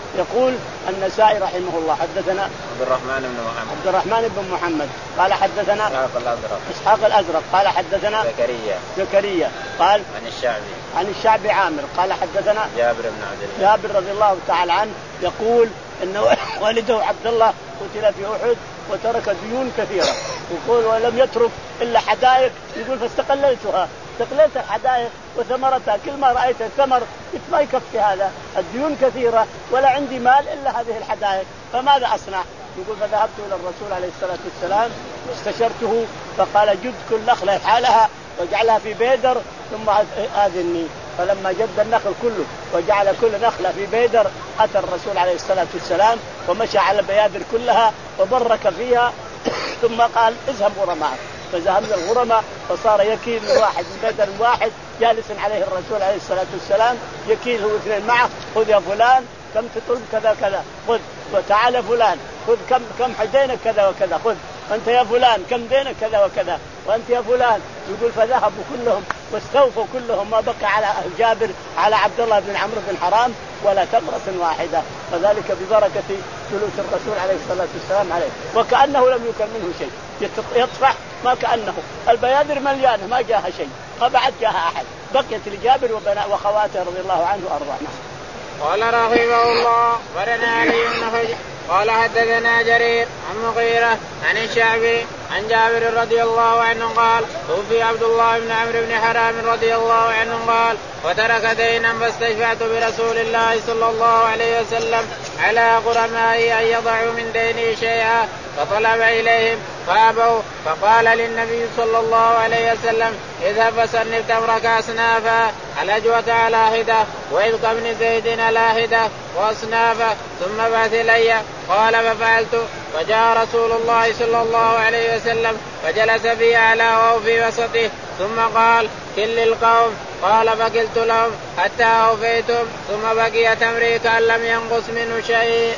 S2: يقول النسائي رحمه الله حدثنا
S1: عبد الرحمن بن محمد
S2: عبد الرحمن بن محمد قال حدثنا
S1: إسحاق الأزرق
S2: إسحاق الأزرق قال حدثنا
S1: زكريا
S2: زكريا قال
S1: عن الشعبي
S2: عن الشعبي عامر قال حدثنا
S1: جابر بن عبد الله
S2: جابر رضي الله تعالى عنه يقول إن والده عبد الله قتل في أحد وترك ديون كثيرة، يقول ولم يترك إلا حدائق، يقول فاستقللتها، استقللت الحدائق وثمرتها، كل ما رأيت الثمر ما يكفي هذا، الديون كثيرة ولا عندي مال إلا هذه الحدائق، فماذا أصنع؟ يقول فذهبت إلى الرسول عليه الصلاة والسلام استشرته فقال جد كل نخلة حالها واجعلها في بيدر ثم آذني، فلما جد النخل كله وجعل كل نخلة في بيدر أتى الرسول عليه الصلاة والسلام ومشى على البيادر كلها وبرك فيها ثم قال اذهب غرماء، فذهبنا الغرماء فصار يكيل من واحد من بيدر واحد جالس عليه الرسول عليه الصلاة والسلام يكيل هو اثنين معه، خذ يا فلان كم تطلب كذا كذا خذ، وتعال فلان خذ كم كم حدينك كذا وكذا خذ، وانت يا فلان كم دينك كذا وكذا، وانت يا فلان. يقول فذهبوا كلهم واستوفوا كلهم ما بقى على جابر على عبد الله بن عمرو بن حرام ولا تمرة واحدة، فذلك ببركة جلوس الرسول عليه الصلاة والسلام عليه، وكأنه لم يكن منه شيء، يطفح ما كأنه البيادر مليانة ما جاها شيء، فبعد جاها أحد، بقيت لجابر وخواته رضي الله عنه وأرضاه.
S1: قال رحمه الله ورنا علي بن حجر قال حدثنا جرير عن مغيرة عن الشعبي عن جابر رضي الله عنه قال توفي عبد الله بن عمرو بن حرام رضي الله عنه قال وترك دينا فاستشفعت برسول الله صلى الله عليه وسلم على غرمائي أن يضعوا من دينه شيئا فطلب إليهم فأبوا، فقال للنبي صلى الله عليه وسلم اذهب فصنف تمرك أصنافا الأجوة على حدة وإذ ابن زيد على حدة وأصنافا ثم بعث إلي، قال ففعلت، فجاء رسول الله صلى الله عليه وسلم فجلس في أعلاه أو في وسطه ثم قال كل القوم، قال فكلت لهم حتى أوفيتم ثم بقي تمري كأن لم ينقص منه شيء.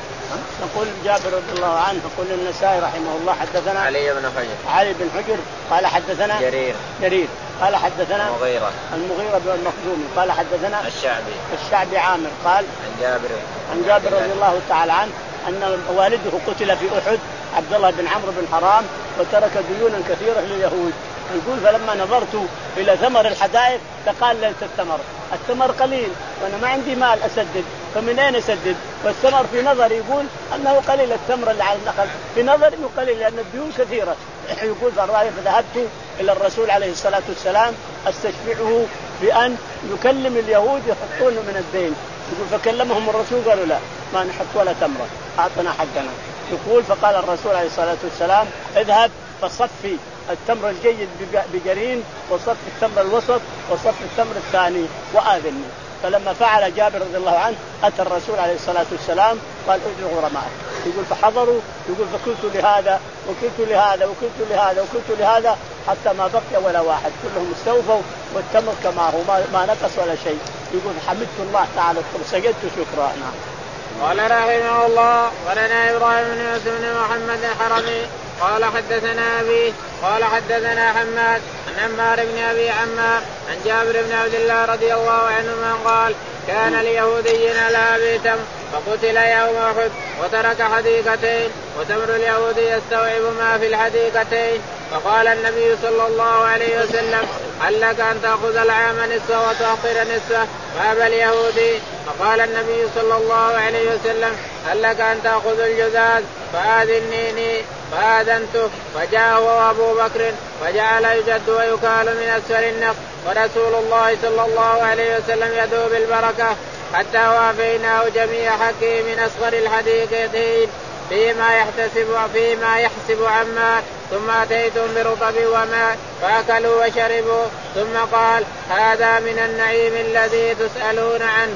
S2: نقول جابر رضي الله عنه يقول النسائي رحمه الله حدثنا
S1: علي بن حجر
S2: علي بن حجر قال حدثنا
S1: جرير
S2: جرير قال حدثنا
S1: المغيرة
S2: المغيرة بن المخزومي قال حدثنا
S1: الشعبي
S2: الشعبي عامر قال
S1: عن جابر
S2: عن جابر رضي الله تعالى عنه أن والده قتل في أحد عبد الله بن عمرو بن حرام وترك ديونا كثيرة لليهود، يقول فلما نظرت إلى ثمر الحدائق تقللت الثمر، الثمر قليل وأنا ما عندي مال أسدد، فمن أين أسدد؟ والثمر في نظر يقول أنه قليل، الثمر اللي على النخل في نظر أنه قليل لأن الديون كثيرة. يقول فذهبت إلى الرسول عليه الصلاة والسلام أستشفعه بأن يكلم اليهود يحطون من الدين، يقول فكلمهم الرسول قالوا لا ما نحط ولا تمرة أعطنا حقنا، يقول فقال الرسول عليه الصلاة والسلام اذهب فصفي التمر الجيد بجرين وصف التمر الوسط وصف التمر الثاني وآذني، فلما فعل جابر رضي الله عنه أتى الرسول عليه الصلاة والسلام قال ادعوا غرماء، يقول فحضروا، يقول فكلت لهذا وكلت لهذا وكلت لهذا وكلت لهذا حتى ما بقي ولا واحد، كلهم استوفوا والتمر كما هو ما, ما نقص ولا شيء، يقول حمدت الله تعالى سجدت شكرا.
S1: قال رحمه الله ولنا إبراهيم بن يوسف بن محمد الحرمي قال حدثنا أبي قال حدثنا حماد عن عمار بن أبي عمار عن جابر بن عبد الله رضي الله عنهما قال كان اليهودي على أبي تمر فقتل يوم أحد وترك حديقتين وتمر اليهودي يستوعب ما في الحديقتين، فقال النبي صلى الله عليه وسلم هل لك أن تأخذ العام نصفه وتأخر نصفه؟ فأبى اليهودي، فقال النبي صلى الله عليه وسلم هل لك أن تأخذ الجذاذ؟ فآذنيني، فآذنته، فجاء هو أبو بكر فجعل يجد ويكال من أسفل النخل، ورسول الله صلى الله عليه وسلم يدعو بالبركة حتى وافيناه جميع حقه من أصغر الحديقتين فيما يحتسب فيما يحسب عما، ثم أتيتم برطب وماء فأكلوا وشربوا، ثم قال هذا من النعيم الذي تسألون عنه.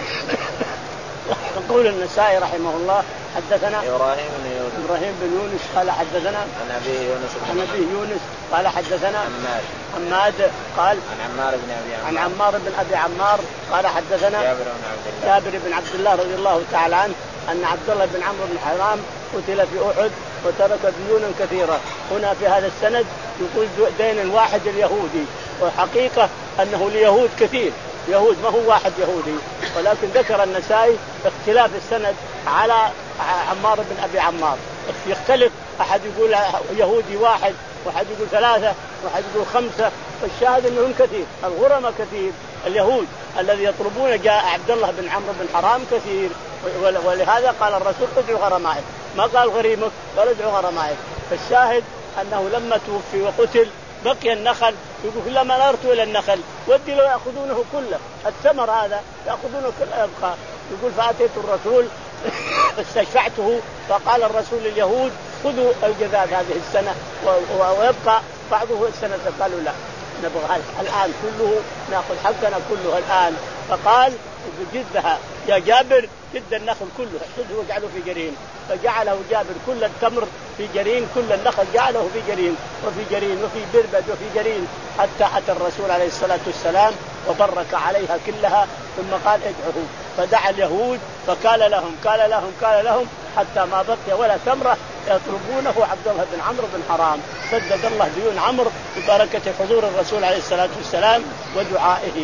S2: يقول النسائي رحمه الله حدثنا
S1: إبراهيم بن يونس
S2: إبراهيم بن يونس قال حدثنا
S1: عن أبيه يونس
S2: عن أبيه يونس قال حدثنا
S1: عماد
S2: عماد قال
S1: عن عمار بن أبي عمار
S2: عن عمار بن أبي عمار قال حدثنا
S1: جابر بن عبد الله
S2: جابر بن عبد الله رضي الله تعالى عنه أن عبد الله بن عمرو بن حرام قتل في أحد وترك ديونا كثيرة. هنا في هذا السند يقول دين واحد اليهودي، وحقيقة أنه اليهود كثير يهود ما هو واحد يهودي. ولكن ذكر النسائي اختلاف السند على عمار بن أبي عمار، يختلف، أحد يقول يهودي واحد، واحد يقول ثلاثة، واحد يقول خمسة. فالشاهد أنهم كثير، الغرماء كثير، اليهود الذي يطلبون جاء عبد الله بن عمرو بن حرام كثير. ولهذا قال الرسول ادعوا غرمائك، ما قال غريمك، قال ادعوا غرمائك. فالشاهد أنه لما توفي وقتل بقي النخل، يقول لما نرت إلى النخل ودي لو يأخذونه كله، الثمر هذا يأخذونه كله يبقى. يقول فأتيت الرسول فاستشفعته فقال الرسول لليهود خذوا الجذاذ هذه السنة ويبقى بعضه السنة. قالوا لا نبغى الآن كله، نأخذ حقنا كله الآن. فقال جدها يا جابر جد النخل كله خذه واجعله في جرين. فجعله جابر كل التمر في جرين، كل النخل جعله في جرين وفي جرين وفي بربد وفي جرين، حتى أتى الرسول عليه الصلاة والسلام وبرك عليها كلها ثم قال ادعوه. فدعا اليهود فقال لهم قال لهم قال لهم حتى ما بقي ولا تمرة يطلبونه عبد الله بن عمرو بن حرام. سدد الله ديون عمرو ببركة حضور الرسول عليه الصلاة والسلام ودعائه.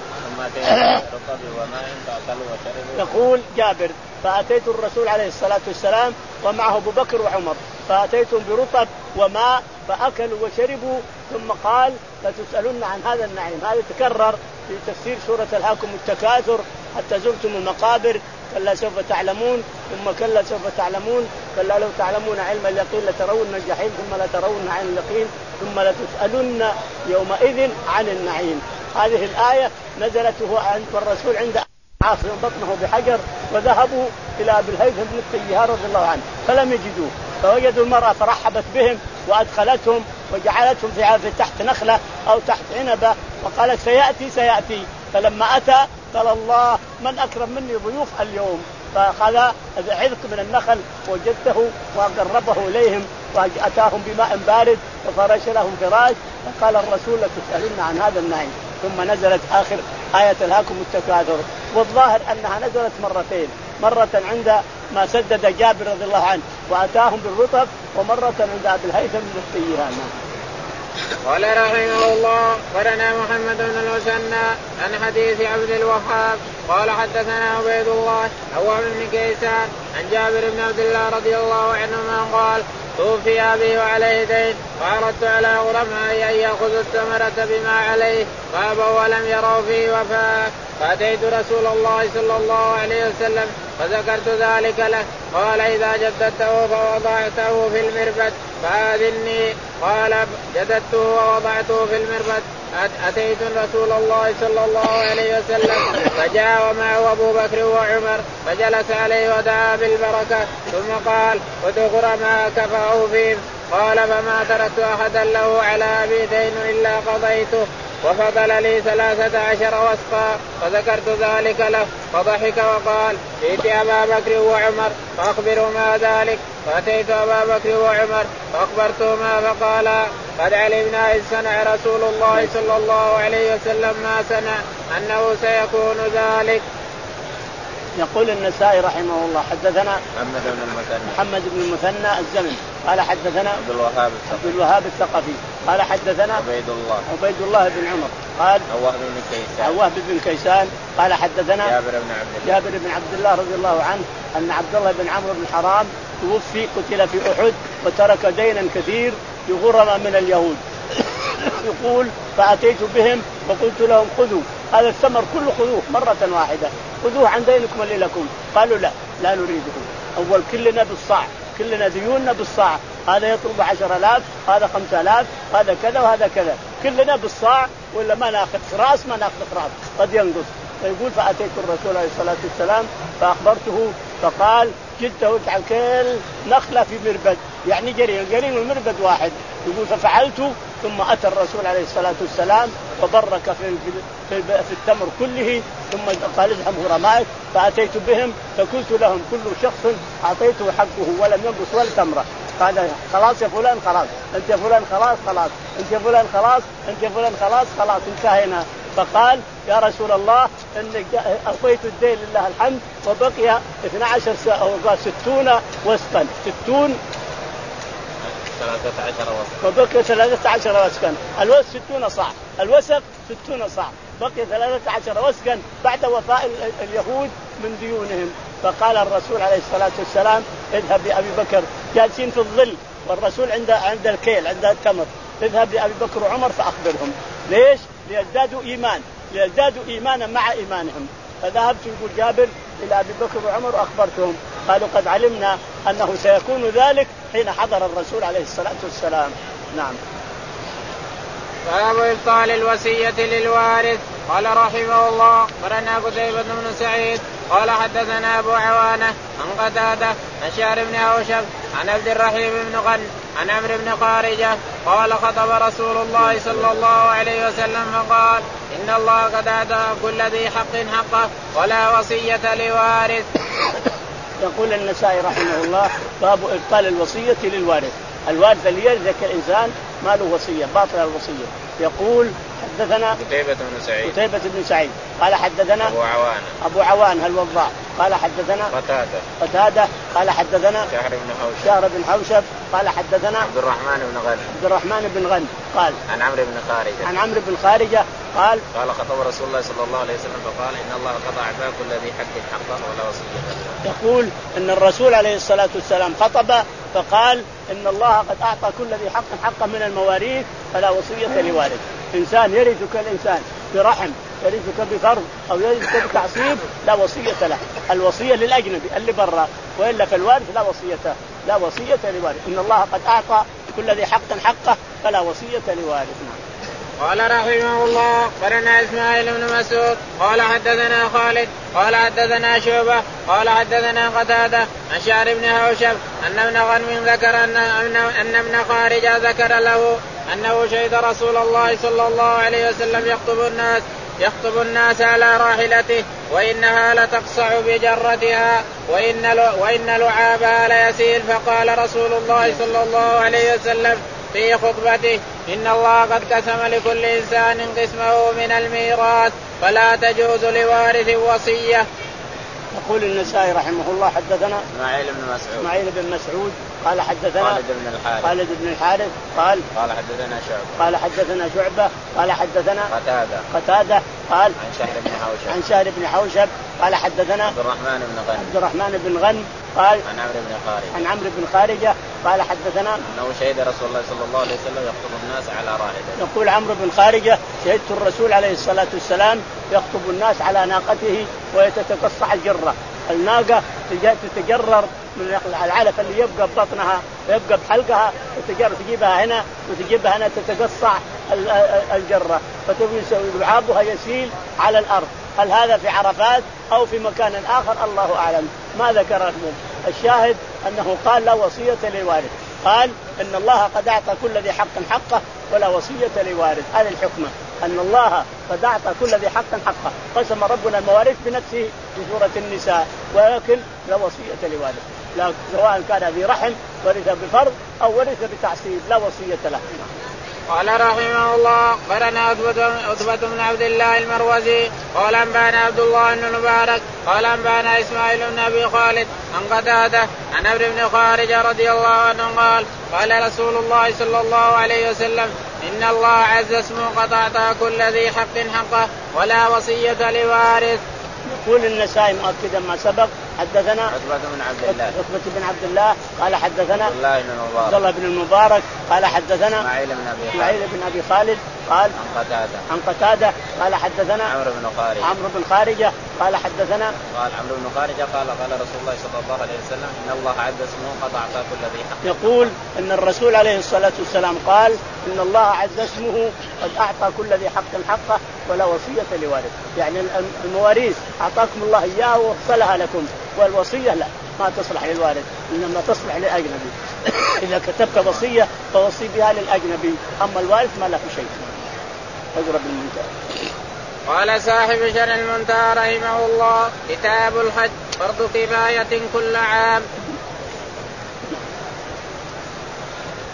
S2: يقول جابر فأتيت الرسول عليه الصلاة والسلام ومعه أبو بكر وعمر، فأتيتهم برطب وماء فأكلوا وشربوا، ثم قال فتسألن عن هذا النعيم. هذا تكرر في تفسير سورة ألهاكم التكاثر حتى زرتم المقابر، كلا سوف تعلمون ثم كلا سوف تعلمون كلا لو تعلمون علم اليقين لترون الجحيم ثم لترون عين اليقين ثم لتسألن يومئذ عن النعيم. هذه الآية نزلت والرسول عند عاصم بطنه بحجر، وذهبوا إلى أبي الهيثم بن الطيار رضي الله عنه فلم يجدوه، فوجدوا المرأة فرحبت بهم وأدخلتهم وجعلتهم في تحت نخلة أو تحت عنبة وقالت سيأتي سيأتي. فلما أتى قال الله من أكرم مني ضيوف اليوم، فأخذ عذق من النخل وجدته وقربه إليهم وأتاهم بماء بارد وفرش لهم فراش. فقال الرسول لتسألن عن هذا النعيم. ثم نزلت آخر آية ألهاكم التكاثر، والظاهر أنها نزلت مرتين، مرة عند ما سدد جابر رضي الله عنه وأتاهم بالرطب، ومرة عند أبي الهيثم بن الطيار.
S1: قال رحمه الله قرنا محمد بن المثنى عن حديث عبد الوهاب قال حدثنا عبيد الله عوام بن كيسان عن جابر بن عبد الله رضي الله عنهما قال توفي أبي وعليه دين فأردت على غرمائي أن يأخذوا الثمرة بما عليه فأبوا ولم يروا فيه وفاء، فأتيت رسول الله صلى الله عليه وسلم فذكرت ذلك له، قال إذا جددته فوضعته في المربد فآذني، قال جددته ووضعته في المربد. أتيت رسول الله صلى الله عليه وسلم فجاء ومعه أبو بكر وعمر فجلس عليه ودعا بالبركة ثم قال ودخر ما كفاه فيه، قال فما تركت أحدا له على أبي دين إلا قضيته وفضل لي ثلاثة عشر وسقا، فذكرت ذلك له فضحك وقال ائت أبا بكر وعمر فأخبرهما ذلك. فأتيت أبا بكر وعمر فأخبرتهما فقالا قد علمنا إذ صنع رسول الله صلى الله عليه وسلم ما صنع أنه سيكون ذلك.
S2: يقول النسائي رحمه الله حدثنا
S1: محمد بن المثنى
S2: محمد بن المثنى الزمن قال حدثنا
S1: عبد الوهاب
S2: عبد الوهاب الثقفي قال حدثنا
S1: عبيد الله
S2: عبيد الله بن عمر قال
S1: عواه بن كيسان
S2: عواه بن كيسان قال حدثنا
S1: جابر بن عبد الله
S2: جابر بن عبد الله رضي الله عنه أن عبد الله بن عمرو بن حرام توفي قتل في أحد وترك دينا كثير يغرم من اليهود. يقول فأتيت بهم وقلت لهم خذوا هذا الثمر كله خذوه مرة واحدة، خذوه عن دينكم اللي لكم. قالوا لا لا نريده، أول كلنا بالصاع، كلنا ديوننا بالصاع، هذا يطلب عشر آلاف هذا خمسة آلاف هذا كذا وهذا كذا، كلنا بالصاع ولا ما ناخذ راس ما ناخذ راس قد ينقص. فيقول فأتيت الرسول عليه الصلاة والسلام فأخبرته فقال جدته اجعل كل نخلة في مربد، يعني جرين جرين والمربد واحد. يقول ففعلت ثم أتى الرسول عليه الصلاة والسلام وبرك في, في, في التمر كله ثم قال اذهبوا غرمائك. فأتيت بهم فقلت لهم كل شخص أعطيته حقه ولم ينقص ولا تمرة. قال خلاص يا فلان خلاص، أنت يا فلان خلاص خلاص، أنت يا فلان خلاص، أنت يا فلان خلاص خلاص انتهينا. فقال يا رسول الله إنك أعطيت الدين لله الحمد وبقي اثنا عشر وقال ستون وسقا ستون
S1: ثلاثة عشر وسقا
S2: وبقي ثلاثة عشر وسقا. الوسق ستون صاع، الوسق ستون صاع، بقي ثلاثة عشر وسقا بعد وفاء اليهود من ديونهم. فقال الرسول عليه الصلاة والسلام اذهب لأبي بكر، جالسين في الظل والرسول عند عند الكيل عند التمر، اذهب لأبي بكر وعمر فأخبرهم. ليش؟ ليزدادوا إيمان، ليزدادوا إيمانا مع إيمانهم. فذهبت يقول جابر إلى أبي بكر وعمر وأخبرتهم، قالوا قد علمنا أنه سيكون ذلك حين حضر الرسول عليه الصلاة والسلام. نعم.
S1: باب إبطال الوصية للوارث. قال رحمه الله قرنا قتيبة بن سعيد قال حدثنا أبو عوانة عن قتادة عن شهر بن أوشب عن عبد الرحيم بن غن عن عمرو بن خارجة قال خطب رسول الله صلى الله عليه وسلم فقال إن الله قد آتى كل ذي حق حقه ولا وصية لوارث.
S2: يقول النسائي رحمه الله باب إبطال الوصية للوارث. الوارث اللي يرث الإنسان ما له وصية، باطل الوصية. يقول حدثنا
S1: قتيبة بن سعيد
S2: قتيبة بن سعيد قال حدثنا
S1: أبو عوانة
S2: أبو عوان الوضاع قال حدثنا
S1: قتادة
S2: قتادة قال حدثنا
S1: شهر بن حوشب
S2: شهر بن حوشب قال حدثنا
S1: عبد الرحمن بن غن
S2: عبد الرحمن بن غن قال
S1: عن عمرو بن خارجة
S2: عن عمرو بن خارجة قال
S1: قال خطب رسول الله صلى الله عليه وسلم فقال إن الله قضى أعطى كل ذي حق حقه ولا وصية له.
S2: يقول إن الرسول عليه الصلاة والسلام خطب فقال إن الله قد أعطى كل ذي حق حقه من المواريث فلا وصية لوارث. إنسان يرثك الإنسان برحم، يرثك بفرض أو يرثك بتعصيب لا وصية له. الوصية للأجنبي اللي برا، وإلا في الوارث لا وصية لا وصية لوارث. إن الله قد أعطى كل ذي حق حقه فلا وصية لوارث.
S1: قال رحمه الله قرنا إسماعيل بن مسعود قال حدثنا خالد قال حدثنا شعبة قال حدثنا قتادة عن شهر بن حوشب أن ابن غنم ذكر أن أن ابن خارجة ذكر له أنه شهد رسول الله صلى الله عليه وسلم يخطب الناس يخطب الناس على راحلته وإنها لتقصع بجرتها وإن وإن لعابها ليسيل. فقال رسول الله صلى الله عليه وسلم في خطبته إن الله قد قسم لكل إنسان قسمه من الميراث فلا تجوز لوارث وصية.
S2: يقول النسائي رحمه الله حدثنا
S1: إسماعيل بن مسعود
S2: إسماعيل بن مسعود قال حدثنا
S1: خالد بن الحارث
S2: خالد بن الحارث قال
S1: قال حدثنا شعبة
S2: قال حدثنا شعبة قال حدثنا
S1: قتادة
S2: قتادة قال
S1: عن شهر بن حوشب
S2: عن شهر بن حوشب قال حدثنا
S1: عبد الرحمن بن غن
S2: عبد الرحمن بن غن قال
S1: عن عمرو بن خارجة
S2: عن عمرو بن خارجة قال حدثنا
S1: أنه شهد رسول الله صلى الله عليه وسلم يخطب الناس على راحلته.
S2: يقول عمرو بن خارجة شهدت الرسول عليه الصلاة والسلام يخطب الناس على ناقته ويتتقصع الجرة. الناقة تتجرر من العلف اللي يبقى ببطنها ويبقى بحلقها وتجرر، تجيبها هنا وتجيبها هنا تتقصع الجرة فتلعابها يسيل على الأرض. هل هذا في عرفات أو في مكان آخر الله أعلم، ما ذكر الشاهد أنه قال لا وصية لوارث. قال إن الله قد أعطى كل ذي حق حقه ولا وصية لوارث. هذه الحكمة أن الله قد أعطى كل ذي حق حقه. قسم ربنا المواريث بنفسه في سورة النساء، ولكن لا وصية لوارث، لا سواء كان ذي رحم ورث بفرض أو ورث بتعصيب لا وصية له.
S1: قال رحمه الله قرنا عتبة بن عبد الله المروزي قال أنبانا عبد الله بن المبارك قال أنبانا إسماعيل بن أبي خالد عن قتادة عن عمرو بن خارجة رضي الله عنه قال قال رسول الله صلى الله عليه وسلم إن الله عز اسمه قد أعطى كل ذي حق حقه ولا وصية لوارث.
S2: يقول النسائي مؤكدا ما سبق حدثنا
S1: عتبة بن عبد الله
S2: عتبة بن عبد الله قال حدثنا
S1: عبد الله بن المبارك
S2: عبد الله بن المبارك قال حدثنا
S1: إسماعيل بن أبي
S2: إسماعيل بن أبي خالد قال
S1: عن قتادة
S2: عن قتادة قال حدثنا
S1: عمرو بن خارجة
S2: عمرو بن خارجة قال حدثنا
S1: قال عمرو بن خارجة قال قال رسول الله صلى الله عليه وسلم إن الله عز اسمه قد أعطى كل ذي حق.
S2: يقول إن الرسول عليه الصلاة والسلام قال إن الله عز اسمه قد أعطى كل ذي حق حقه ولا وصية لوارث. يعني المواريث أعطاكم الله إياه ووصلها لكم، والوصية لا ما تصلح للوارث إنما تصلح للأجنبي. إذا كتبت وصية فوصي بها للأجنبي، أما الوارث ما له شيء. اقرب المنتهى.
S1: قال صاحب شرح المنتهى رحمه الله كتاب الحج فرض كفاية كل عام.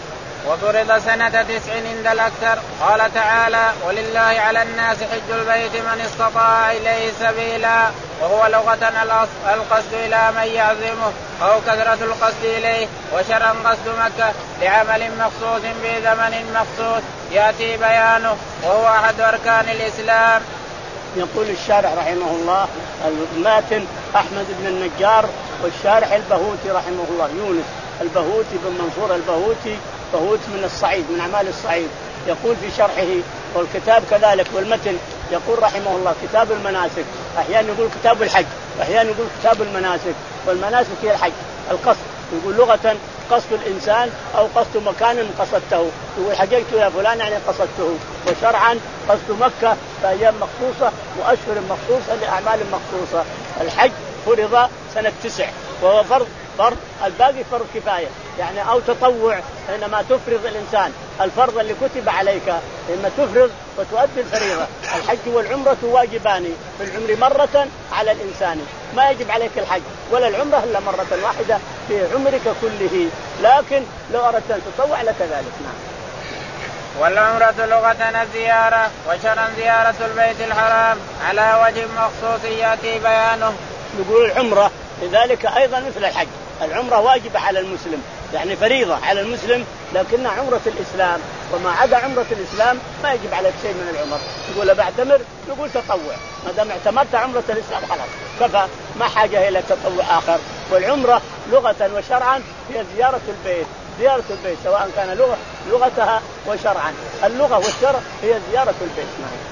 S1: وفرض سنة تسع عند الأكثر. قال تعالى ولله على الناس حج البيت من استطاع إليه سبيلا، وهو لغة القصد إلى من يعزمه أو كثرة القصد إليه، وشرعا قصد مكة لعمل مخصوص في زمن مخصوص يأتي بيانه، وهو أحد أركان الإسلام.
S2: يقول الشارح رحمه الله الماتن أحمد بن النجار، والشارح البهوتي رحمه الله يونس البهوتي بن منصور البهوتي، بهوت من الصعيد من أعمال الصعيد، يقول في شرحه والكتاب كذلك والمتن يقول رحمه الله كتاب المناسك، أحيانا يقول كتاب الحج وأحيانا يقول كتاب المناسك، والمناسك هي الحج القصد، يقول لغة قصد الإنسان أو قصد مكان قصدته، يقول حججت يا فلان يعني قصدته، وشرعا قصد مكة فأيام مخصوصة وأشهر مخصوصة لأعمال مخصوصة. الحج فرض سنة تسع وهو فرض فرض الباقي فرض كفاية يعني أو تطوع، حينما تفرض الإنسان الفرض اللي كتب عليك لما تفرض وتؤدي الفريضة. الحج والعمرة واجبان في العمر مرة على الإنسان، ما يجب عليك الحج ولا العمرة إلا مرة واحدة في عمرك كله، لكن لو أردت أن تطوع لك ذلك. نعم.
S1: والعمرة لغة الزيارة، وشرعا زيارة البيت الحرام على وجه مخصوص يأتي بيانه.
S2: نقول العمرة لذلك أيضا مثل الحج، العمرة واجبة على المسلم يعني فريضة على المسلم، لكنها عمرة الإسلام، وما عدا عمرة الإسلام ما يجب عليك شيء من العمر. يقول بعتمر يقول تطوع، ما دام اعتمرت عمرة الإسلام خلاص كفى، ما حاجة إلى تطوع آخر. والعمرة لغة وشرعا هي زيارة البيت، زيارة البيت سواء كان لغة لغتها وشرعا، اللغة والشرع هي زيارة البيت.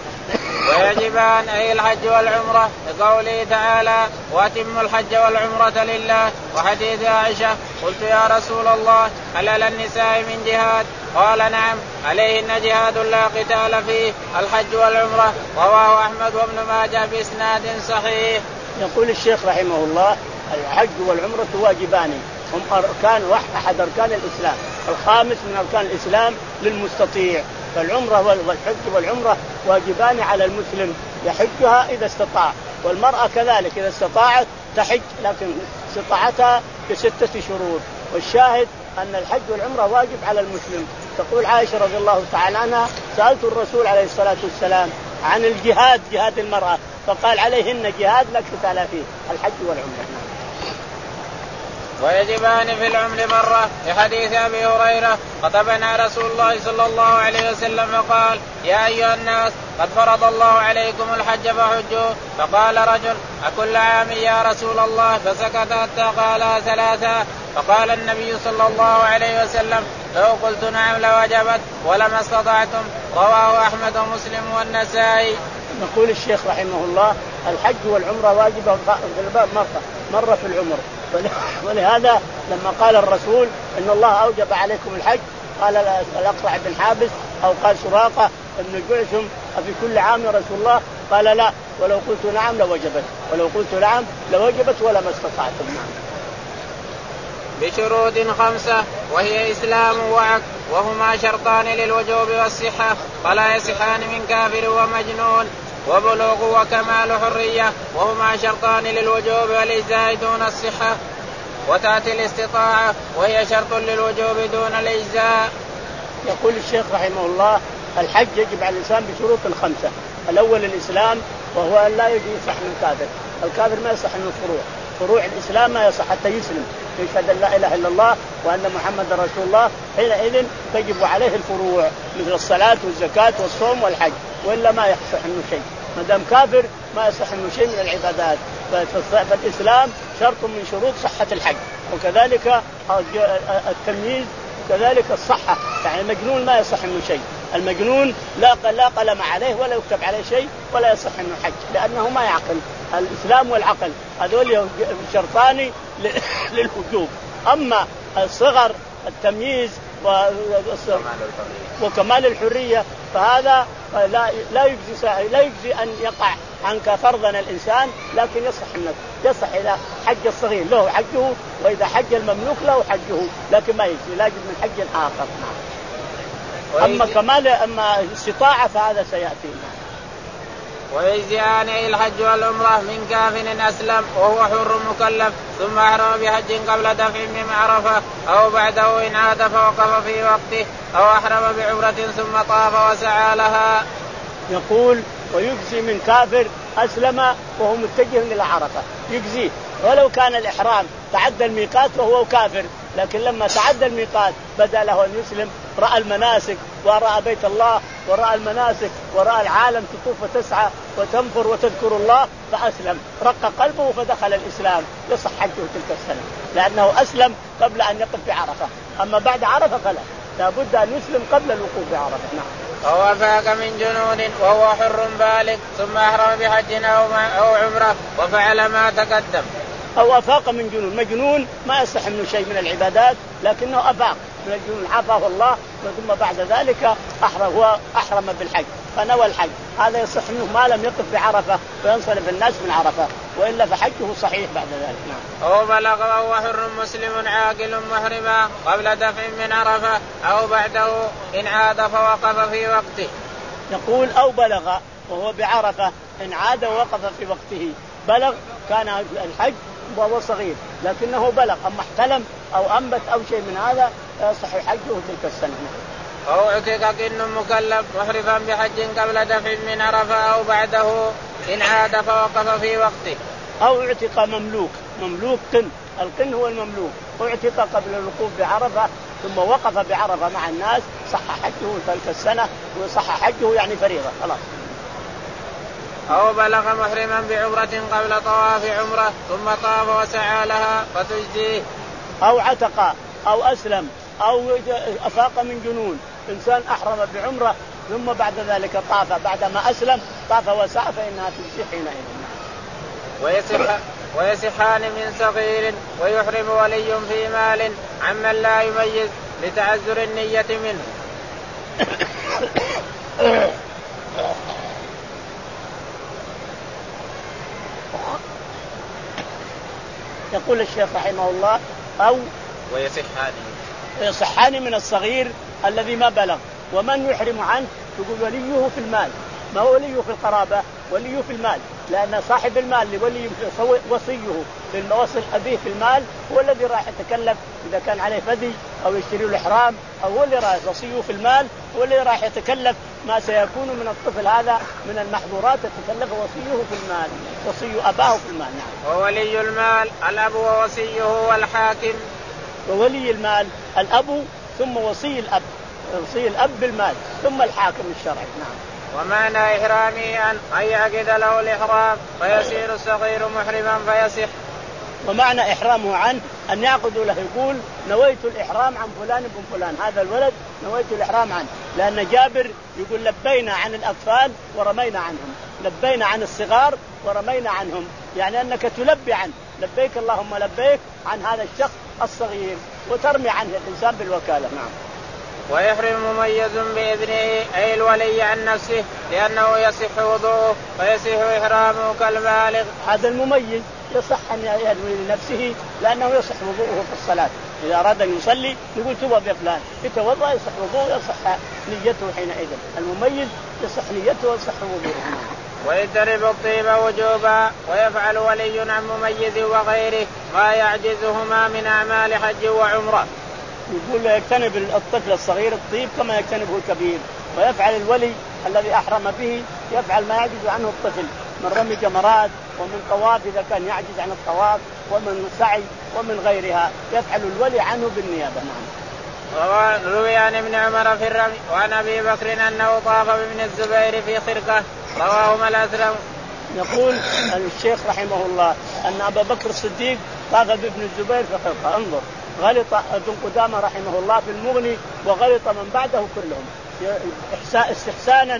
S1: ويجبان أي الحج والعمرة لقوله تعالى وأتموا الحج والعمرة لله. وحديث عائشة قلت يا رسول الله هل على النساء من جهاد؟ قال نعم عليهن جهاد لا قتال فيه الحج والعمرة. رواه أحمد وابن ماجه بإسناد صحيح.
S2: يقول الشيخ رحمه الله الحج والعمرة واجبان، هم أركان أحد أركان الإسلام، الخامس من أركان الإسلام للمستطيع. فالعمرة والحج والعمرة واجبان على المسلم يحجها إذا استطاع، والمرأة كذلك إذا استطاعت تحج، لكن استطاعتها بستة شروط. والشاهد أن الحج والعمرة واجب على المسلم. تقول عائشة رضي الله تعالى عنها سألت الرسول عليه الصلاة والسلام عن الجهاد، جهاد المرأة، فقال عليهن جهاد لا قتال فيه الحج والعمرة.
S1: ويجبان في العمر مرة لحديث أبي هريرة خطبنا رسول الله صلى الله عليه وسلم فقال يا أيها الناس قد فرض الله عليكم الحج فحجوا. فقال رجل أكل عام يا رسول الله؟ فسكت حتى قال ثلاثة. فقال النبي صلى الله عليه وسلم لو قلت نعم لوجبت ولما استطعتم. رواه أحمد ومسلم والنسائي.
S2: يقول الشيخ رحمه الله الحج والعمرة واجبة مرة مرة في العمر، ولهذا لما قال الرسول إن الله أوجب عليكم الحج قال الأقرع بن حابس أو قال سراقة ابن جعشم أفي كل عام يا رسول الله؟ قال لا ولو قلت نعم لوجبت، ولو قلت نعم لوجبت ولما استطعتم.
S1: بشروط خمسة وهي إسلام وعقل، وهما شرطان للوجوب والصحة فلا يصحان من كافر ومجنون، وبلوغ وكمال حرية وهما شرطان للوجوب والإجزاء دون الصحة. وتأتي الاستطاعة وهي شرط للوجوب دون الإجزاء.
S2: يقول الشيخ رحمه الله الحج يجب على الإنسان بشروط خمسة. الأول الإسلام، وهو أن لا يصح من كافر، الكافر ما يصح من الفروع، فروع الإسلام ما يصح حتى يسلم يشهد أن لا إله إلا الله وأن محمد رسول الله، حينئذ تجب عليه الفروع مثل الصلاة والزكاة والصوم والحج، وإلا ما يصح منه شيء، ما دام كافر ما يصح منه شيء من العبادات. فالإسلام شرط من شروط صحة الحج، وكذلك التمييز، كذلك الصحة، يعني المجنون ما يصح منه شيء، المجنون لا لا قلم عليه ولا يكتب عليه شيء ولا يصح منه حج لأنه ما يعقل. الإسلام والعقل هذول شرطان للوجوب. أما الصغر التمييز وكمال الحرية فهذا لا لا يجزي لا يجزي أن يقع عنك فرضا الإنسان، لكن يصح منك يصح إذا حج الصغير له حجه، وإذا حج المملوك له حجه، لكن ما يجزي لا يجزي من حج آخر. أما كمال أما استطاعة فهذا سيأتي.
S1: ويجزئان الحج والعمرة من كافر أسلم وهو حر مكلف ثم أحرم بحج قبل دفع من عرفة أو بعده إن عاد فوقف في وقته أو أحرم بعمرة ثم طاف وسعى لها.
S2: يقول ويجزي من كافر أسلم وهو متجه إلى عرفة يجزيه ولو كان الإحرام تعدى الميقات وهو كافر، لكن لما تعدى الميقات بدأ له أن يسلم، رأى المناسك ورأى بيت الله ورأى المناسك ورأى العالم تطوف وتسعى وتنفر وتذكر الله فأسلم، رق قلبه فدخل الإسلام يصح حجه تلك السنة لأنه أسلم قبل أن يقف بعرفة. أما بعد عرفة فلا، لابد أن يسلم قبل الوقوف بعرفة. نعم.
S1: أو فاق من جنون وهو حر بالغ ثم أحرم بحج أو عمرة وفعل ما تقدم.
S2: أو أفاق من جنون، مجنون ما يصح منه شيء من العبادات لكنه أفاق من الجنون عافاه الله ثم بعد ذلك أحرم هو أحرم بالحج فنوى الحج، هذا يصح منه ما لم يقف بعرفة وينصرف الناس من عرفة، وإلا فحجه صحيح بعد ذلك. نعم.
S1: أو بلغ وهو حر مسلم عاقل محرما قبل دفع من عرفة أو بعده إن عاد فوقف في وقته.
S2: يقول أو بلغ وهو بعرفة إن عاد ووقف في وقته، بلغ كان الحج وهو صغير لكنه بلغ أما احتلم أو أنبت أو شيء من هذا يصح حجه تلك السنة.
S1: أو عتق كن مكلف محرفا بحج قبل دفع من عرفة أو بعده إن عاد فوقف في وقته.
S2: أو اعتق مملوك، مملوك قن، القن هو المملوك، اعتق قبل الوقوف بعرفة ثم وقف بعرفة مع الناس صح حجه تلك السنة وصح حجه يعني فريضة خلاص.
S1: أو بلغ محرما بعمرة قبل طواف عمرة ثم طاف وسعى لها فتجزيه.
S2: أو عتق أو أسلم أو أفاق من جنون، إنسان أحرم بعمرة ثم بعد ذلك طاف بعدما أسلم طاف وسعى فإنها تجزي حينئذ.
S1: ويصح ويصحان من صغير ويحرم ولي في مال عمن لا يميز لتعذر النية منه.
S2: يقول الشيخ رحمه الله أو
S1: ويصحان
S2: ويصحان من الصغير الذي ما بلغ، ومن يحرم عنه يقول وليه في المال، ما هو وليه في القرابة، وليه في المال، لأن صاحب المال لولي وصيه في الموصل أبيه في المال هو الذي راح يتكلف إذا كان عليه فدي أو يشتري الإحرام، أو هو اللي راح وصيه في المال هو اللي راح يتكلف ما سيكون من الطفل هذا من المحظورات تتكلف وصيه في المال، وصي أباه في المال. نعم.
S1: وولي المال الأب ووصيه والحاكم.
S2: وولي المال الأب ثم وصي الأب، وصي الأب بالمال ثم الحاكم الشرعي. نعم.
S1: ومعنى إحرامه أن يعقد له الإحرام فيصير الصغير محرما فيصح.
S2: ومعنى إحرامه عنه أن يعقد له، يقول نويت الإحرام عن فلان بن فلان، هذا الولد نويت الإحرام عنه، لأن جابر يقول لبينا عن الأطفال ورمينا عنهم، لبينا عن الصغار ورمينا عنهم، يعني أنك تلبي عنه، لبيك اللهم لبيك عن هذا الشخص الصغير وترمي عنه الإنسان بالوكالة. نعم.
S1: ويحرم مميز بإذنه أي الولي عن نفسه لأنه يصح وضوءه فيصح إحرامه كالبالغ.
S2: هذا المميز يصح أن ينوي لنفسه لأنه يصح وضوءه في الصلاة، إذا أراد أن يصلي يقول توضأ بفلان يتوضأ يصح وضوءه يصح نيته حينئذ، المميز يصح نيته ويصح وضوءه.
S1: ويجتنب الطيب وجوبا ويفعل ولي عن مميز وغيره ما يعجزهما من أعمال حج وعمرة.
S2: يقول يجتنب الطفل الصغير الطيب كما يجتنبه الكبير، ويفعل الولي الذي أحرم به يفعل ما يعجز عنه الطفل من رمي جمرات ومن طواف إذا كان يعجز عن الطواف ومن سعي ومن غيرها، يفعل الولي عنه بالنيابة.
S1: روي عن ابن عمر في الرمي وعن أبي بكر أنه طاف بابن الزبير في خرقة رواهما الأثرم.
S2: يقول الشيخ رحمه الله أن أبا بكر الصديق طاف بابن الزبير في خرقة. انظر، غلط ابن قدامة رحمه الله في المغني وغلط من بعده كلهم استحسانا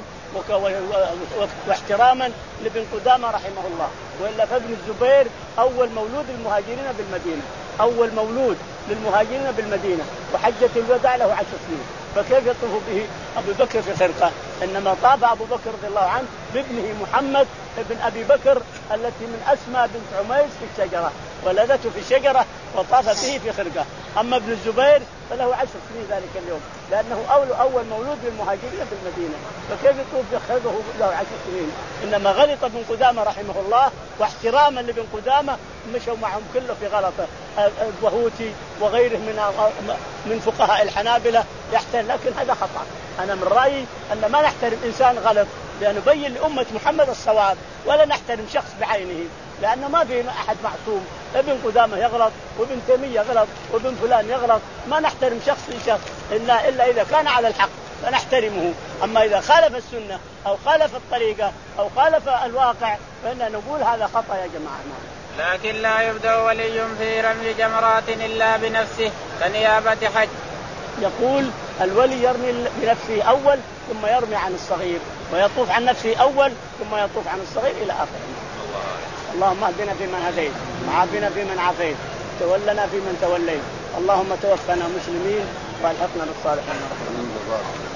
S2: واحتراما لابن قدامة رحمه الله، وإلا فابن الزبير أول مولود المهاجرين بالمدينة، أول مولود للمهاجرين بالمدينة، وحجة الوداع له عشر سنين، فكيف يطوف به أبو بكر في خرقة؟ إنما طاف أبو بكر رضي الله عنه بابنه محمد ابن أبي بكر التي من أسمى بنت عميس في الشجرة، ولدته في الشجرة وطاف به في خرقة، أما ابن الزبير فله عشر سنين ذلك اليوم، لأنه أول أول مولود للمهاجرين في المدينة، فكيف يطوف يخذه له عشر سنين؟ إنما غلط ابن قدامة رحمه الله، واحتراما لابن قدامة مشوا معهم كله في غلطه. البهوتي وغيره من من فقهاء الحنابلة يحترم، لكن هذا خطأ. أنا من رأيي أن ما نحترم إنسان غلط، لنبين لأمة محمد الصواب، ولا نحترم شخص بعينه، لأنه ما في أحد معصوم. ابن قدامة يغلط، وابن تيمية يغلط، وابن فلان يغلط، ما نحترم شخص شخص إلا إلا إذا كان على الحق فنحترمه. أما إذا خالف السنة أو خالف الطريقة أو خالف الواقع فإننا نقول هذا خطأ يا جماعة.
S1: لكن لا يبدأ ولي في رمي جمرات إلا بنفسه كنيابة حج.
S2: يقول الولي يرمي بنفسه أول ثم يرمي عن الصغير، ويطوف عن نفسه أول ثم يطوف عن الصغير إلى آخره. اللهم اهدنا فيمن هديت، وعافنا فيمن عافيت، تولنا فيمن توليت، اللهم توفنا مسلمين والحقنا بالصالحين.